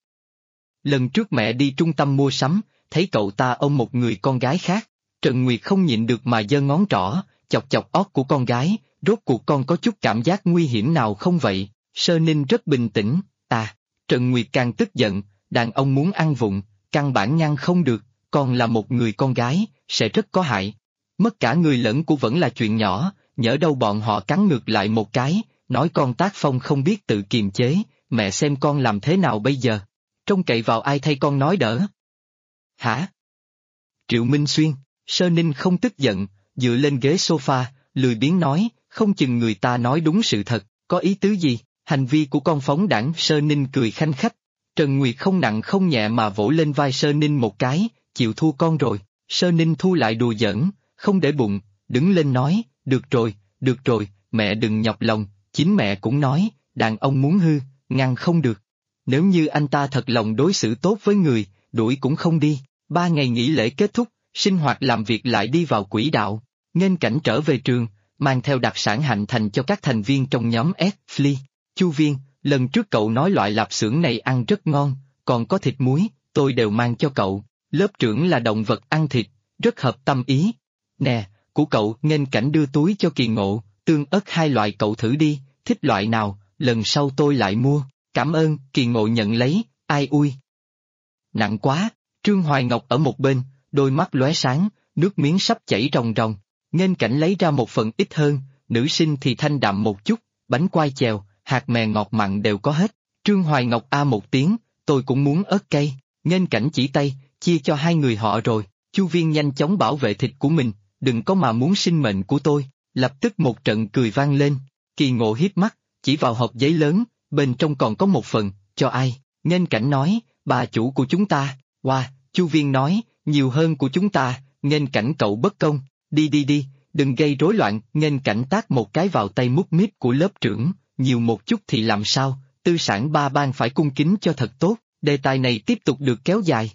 Lần trước mẹ đi trung tâm mua sắm, thấy cậu ta ôm một người con gái khác. Trần Nguyệt không nhịn được mà giơ ngón trỏ, chọc chọc ót của con gái, rốt cuộc con có chút cảm giác nguy hiểm nào không vậy? Sơ Ninh rất bình tĩnh, Trần Nguyệt càng tức giận, đàn ông muốn ăn vụng, căn bản ngăn không được, con là một người con gái, sẽ rất có hại. Mất cả người lẫn của vẫn là chuyện nhỏ, nhỡ đâu bọn họ cắn ngược lại một cái, nói con tác phong không biết tự kiềm chế, mẹ xem con làm thế nào bây giờ? Trông cậy vào ai thay con nói đỡ? Hả? Triệu Minh Xuyên, Sơ Ninh không tức giận, dựa lên ghế sofa, lười biếng nói, không chừng người ta nói đúng sự thật, có ý tứ gì? Hành vi của con phóng đãng. Sơ Ninh cười khanh khách. Trần Nguyệt không nặng không nhẹ mà vỗ lên vai Sơ Ninh một cái, chịu thua con rồi. Sơ Ninh thu lại đùa giỡn, không để bụng, đứng lên nói, được rồi, mẹ đừng nhọc lòng, chính mẹ cũng nói, đàn ông muốn hư, ngăn không được. Nếu như anh ta thật lòng đối xử tốt với người, đuổi cũng không đi. 3 ngày nghỉ lễ kết thúc, sinh hoạt làm việc lại đi vào quỹ đạo. Nghênh Cảnh trở về trường, mang theo đặc sản Hạnh Thành cho các thành viên trong nhóm S. Fly. Chu Viên, lần trước cậu nói loại lạp xưởng này ăn rất ngon, còn có thịt muối, tôi đều mang cho cậu. Lớp trưởng là động vật ăn thịt, rất hợp tâm ý. Nè, của cậu. Nghênh Cảnh đưa túi cho Kỳ Ngộ, tương ớt 2 loại cậu thử đi, thích loại nào, lần sau tôi lại mua. Cảm ơn. Kỳ Ngộ nhận lấy, ai ui. Nặng quá. Trương Hoài Ngọc ở một bên, đôi mắt lóe sáng, nước miếng sắp chảy ròng ròng. Nghênh Cảnh lấy ra một phần ít hơn, nữ sinh thì thanh đạm một chút, bánh quai chèo, hạt mè ngọt mặn đều có hết. Trương Hoài Ngọc a một tiếng, tôi cũng muốn ớt cay. Nghênh Cảnh chỉ tay, chia cho 2 người họ rồi. Chu Viên nhanh chóng bảo vệ thịt của mình, đừng có mà muốn sinh mệnh của tôi. Lập tức một trận cười vang lên. Kỳ Ngộ hiếp mắt, chỉ vào hộp giấy lớn, bên trong còn có một phần, cho ai? Nghênh Cảnh nói, bà chủ của chúng ta. Wow, Chu Viên nói, nhiều hơn của chúng ta. Nghênh Cảnh cậu bất công, đi, đừng gây rối loạn. Nghênh Cảnh tát một cái vào tay mút míp của lớp trưởng, nhiều một chút thì làm sao, tư sản 3 ban phải cung kính cho thật tốt, đề tài này tiếp tục được kéo dài.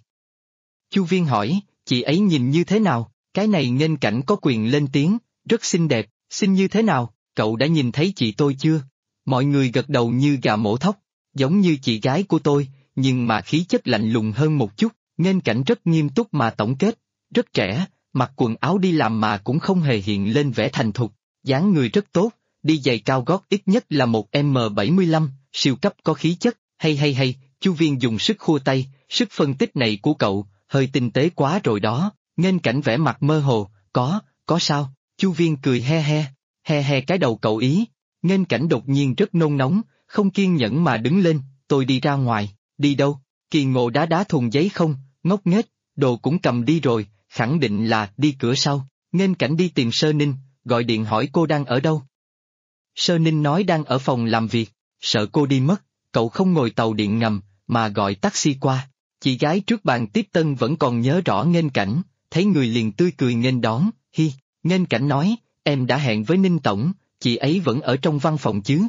Chu Viên hỏi, chị ấy nhìn như thế nào? Cái này Nghênh Cảnh có quyền lên tiếng, rất xinh đẹp, xinh như thế nào, cậu đã nhìn thấy chị tôi chưa? Mọi người gật đầu như gà mổ thóc, giống như chị gái của tôi, nhưng mà khí chất lạnh lùng hơn một chút. Nghênh Cảnh rất nghiêm túc mà tổng kết, rất trẻ, mặc quần áo đi làm mà cũng không hề hiện lên vẻ thành thục, dáng người rất tốt, đi giày cao gót ít nhất là một M75, siêu cấp có khí chất, hay, Chu Viên dùng sức khua tay, sức phân tích này của cậu, hơi tinh tế quá rồi đó. Nghênh Cảnh vẻ mặt mơ hồ, có sao? Chu Viên cười he he cái đầu cậu ý. Nghênh Cảnh đột nhiên rất nôn nóng, không kiên nhẫn mà đứng lên, tôi đi ra ngoài. Đi đâu? Kỳ Ngộ đá đá thùng giấy không, ngốc nghếch, đồ cũng cầm đi rồi, khẳng định là đi cửa sau. Nghênh Cảnh đi tìm Sơ Ninh, gọi điện hỏi cô đang ở đâu. Sơ Ninh nói đang ở phòng làm việc, sợ cô đi mất, cậu không ngồi tàu điện ngầm, mà gọi taxi qua. Chị gái trước bàn tiếp tân vẫn còn nhớ rõ Nghênh Cảnh, thấy người liền tươi cười nghênh đón, hi. Nghênh Cảnh nói, em đã hẹn với Ninh Tổng, chị ấy vẫn ở trong văn phòng chứ.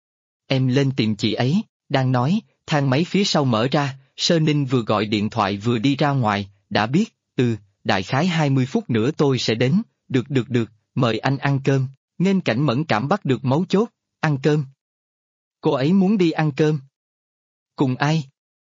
Em lên tìm chị ấy, đang nói, thang máy phía sau mở ra, Sơ Ninh vừa gọi điện thoại vừa đi ra ngoài, đã biết, đại khái 20 phút nữa tôi sẽ đến, được, mời anh ăn cơm. Nghênh Cảnh mẫn cảm bắt được mấu chốt, ăn cơm. Cô ấy muốn đi ăn cơm. Cùng ai?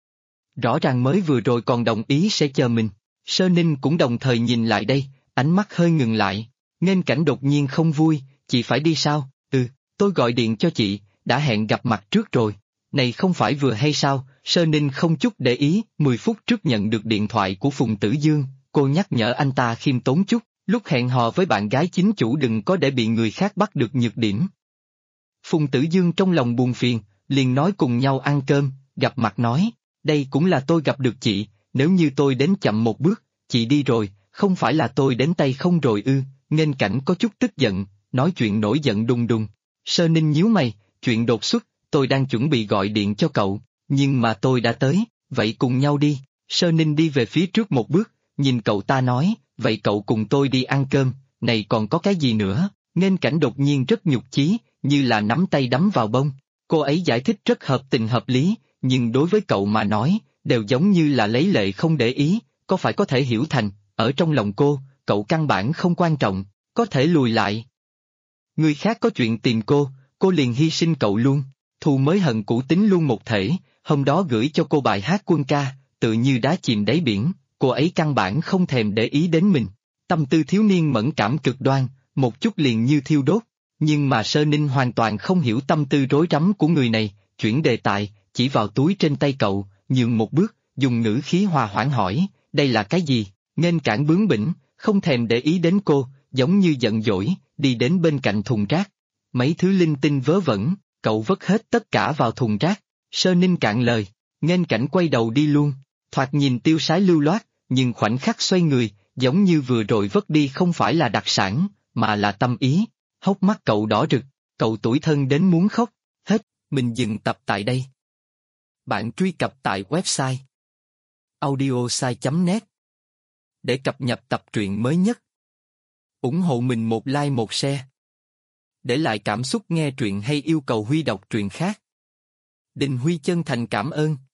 Rõ ràng mới vừa rồi còn đồng ý sẽ chờ mình. Sơ Ninh cũng đồng thời nhìn lại đây, ánh mắt hơi ngừng lại. Nghênh Cảnh đột nhiên không vui, chị phải đi sao? Tôi gọi điện cho chị, đã hẹn gặp mặt trước rồi. Này không phải vừa hay sao? Sơ Ninh không chút để ý, 10 phút trước nhận được điện thoại của Phùng Tử Dương, cô nhắc nhở anh ta khiêm tốn chút, lúc hẹn hò với bạn gái chính chủ đừng có để bị người khác bắt được nhược điểm. Phùng Tử Dương trong lòng buồn phiền, liền nói cùng nhau ăn cơm, gặp mặt nói, đây cũng là tôi gặp được chị, nếu như tôi đến chậm một bước, chị đi rồi, không phải là tôi đến tay không rồi ư? Nghênh Cảnh có chút tức giận, nói chuyện nổi giận đùng đùng. Sơ Ninh nhíu mày, chuyện đột xuất, tôi đang chuẩn bị gọi điện cho cậu, nhưng mà tôi đã tới, vậy cùng nhau đi. Sơ Ninh đi về phía trước một bước, nhìn cậu ta nói, vậy cậu cùng tôi đi ăn cơm, này còn có cái gì nữa? Nghênh Cảnh đột nhiên rất nhục chí, như là nắm tay đấm vào bông. Cô ấy giải thích rất hợp tình hợp lý, nhưng đối với cậu mà nói, đều giống như là lấy lệ không để ý, có phải có thể hiểu thành, ở trong lòng cô, cậu căn bản không quan trọng, có thể lùi lại. Người khác có chuyện tìm cô liền hy sinh cậu luôn, thù mới hận cũ tính luôn một thể, hôm đó gửi cho cô bài hát quân ca, tự như đá chìm đáy biển, cô ấy căn bản không thèm để ý đến mình. Tâm tư thiếu niên mẫn cảm cực đoan, một chút liền như thiêu đốt, nhưng mà Sơ Ninh hoàn toàn không hiểu tâm tư rối rắm của người này, chuyển đề tài, chỉ vào túi trên tay cậu, nhường một bước, dùng ngữ khí hòa hoãn hỏi, đây là cái gì? Nghênh Cản bướng bỉnh, không thèm để ý đến cô, giống như giận dỗi, đi đến bên cạnh thùng rác. Mấy thứ linh tinh vớ vẩn, cậu vất hết tất cả vào thùng rác. Sơ Ninh cạn lời, Nghênh Cảnh quay đầu đi luôn, thoạt nhìn tiêu sái lưu loát, nhưng khoảnh khắc xoay người, giống như vừa rồi vất đi không phải là đặc sản, mà là tâm ý. Hốc mắt cậu đỏ rực, cậu tủi thân đến muốn khóc. Hết, mình dừng tập tại đây. Bạn truy cập tại website audiosai.net để cập nhật tập truyện mới nhất. Ủng hộ mình một like một share. Để lại cảm xúc nghe truyện hay yêu cầu Huy đọc truyện khác. Đình Huy chân thành cảm ơn.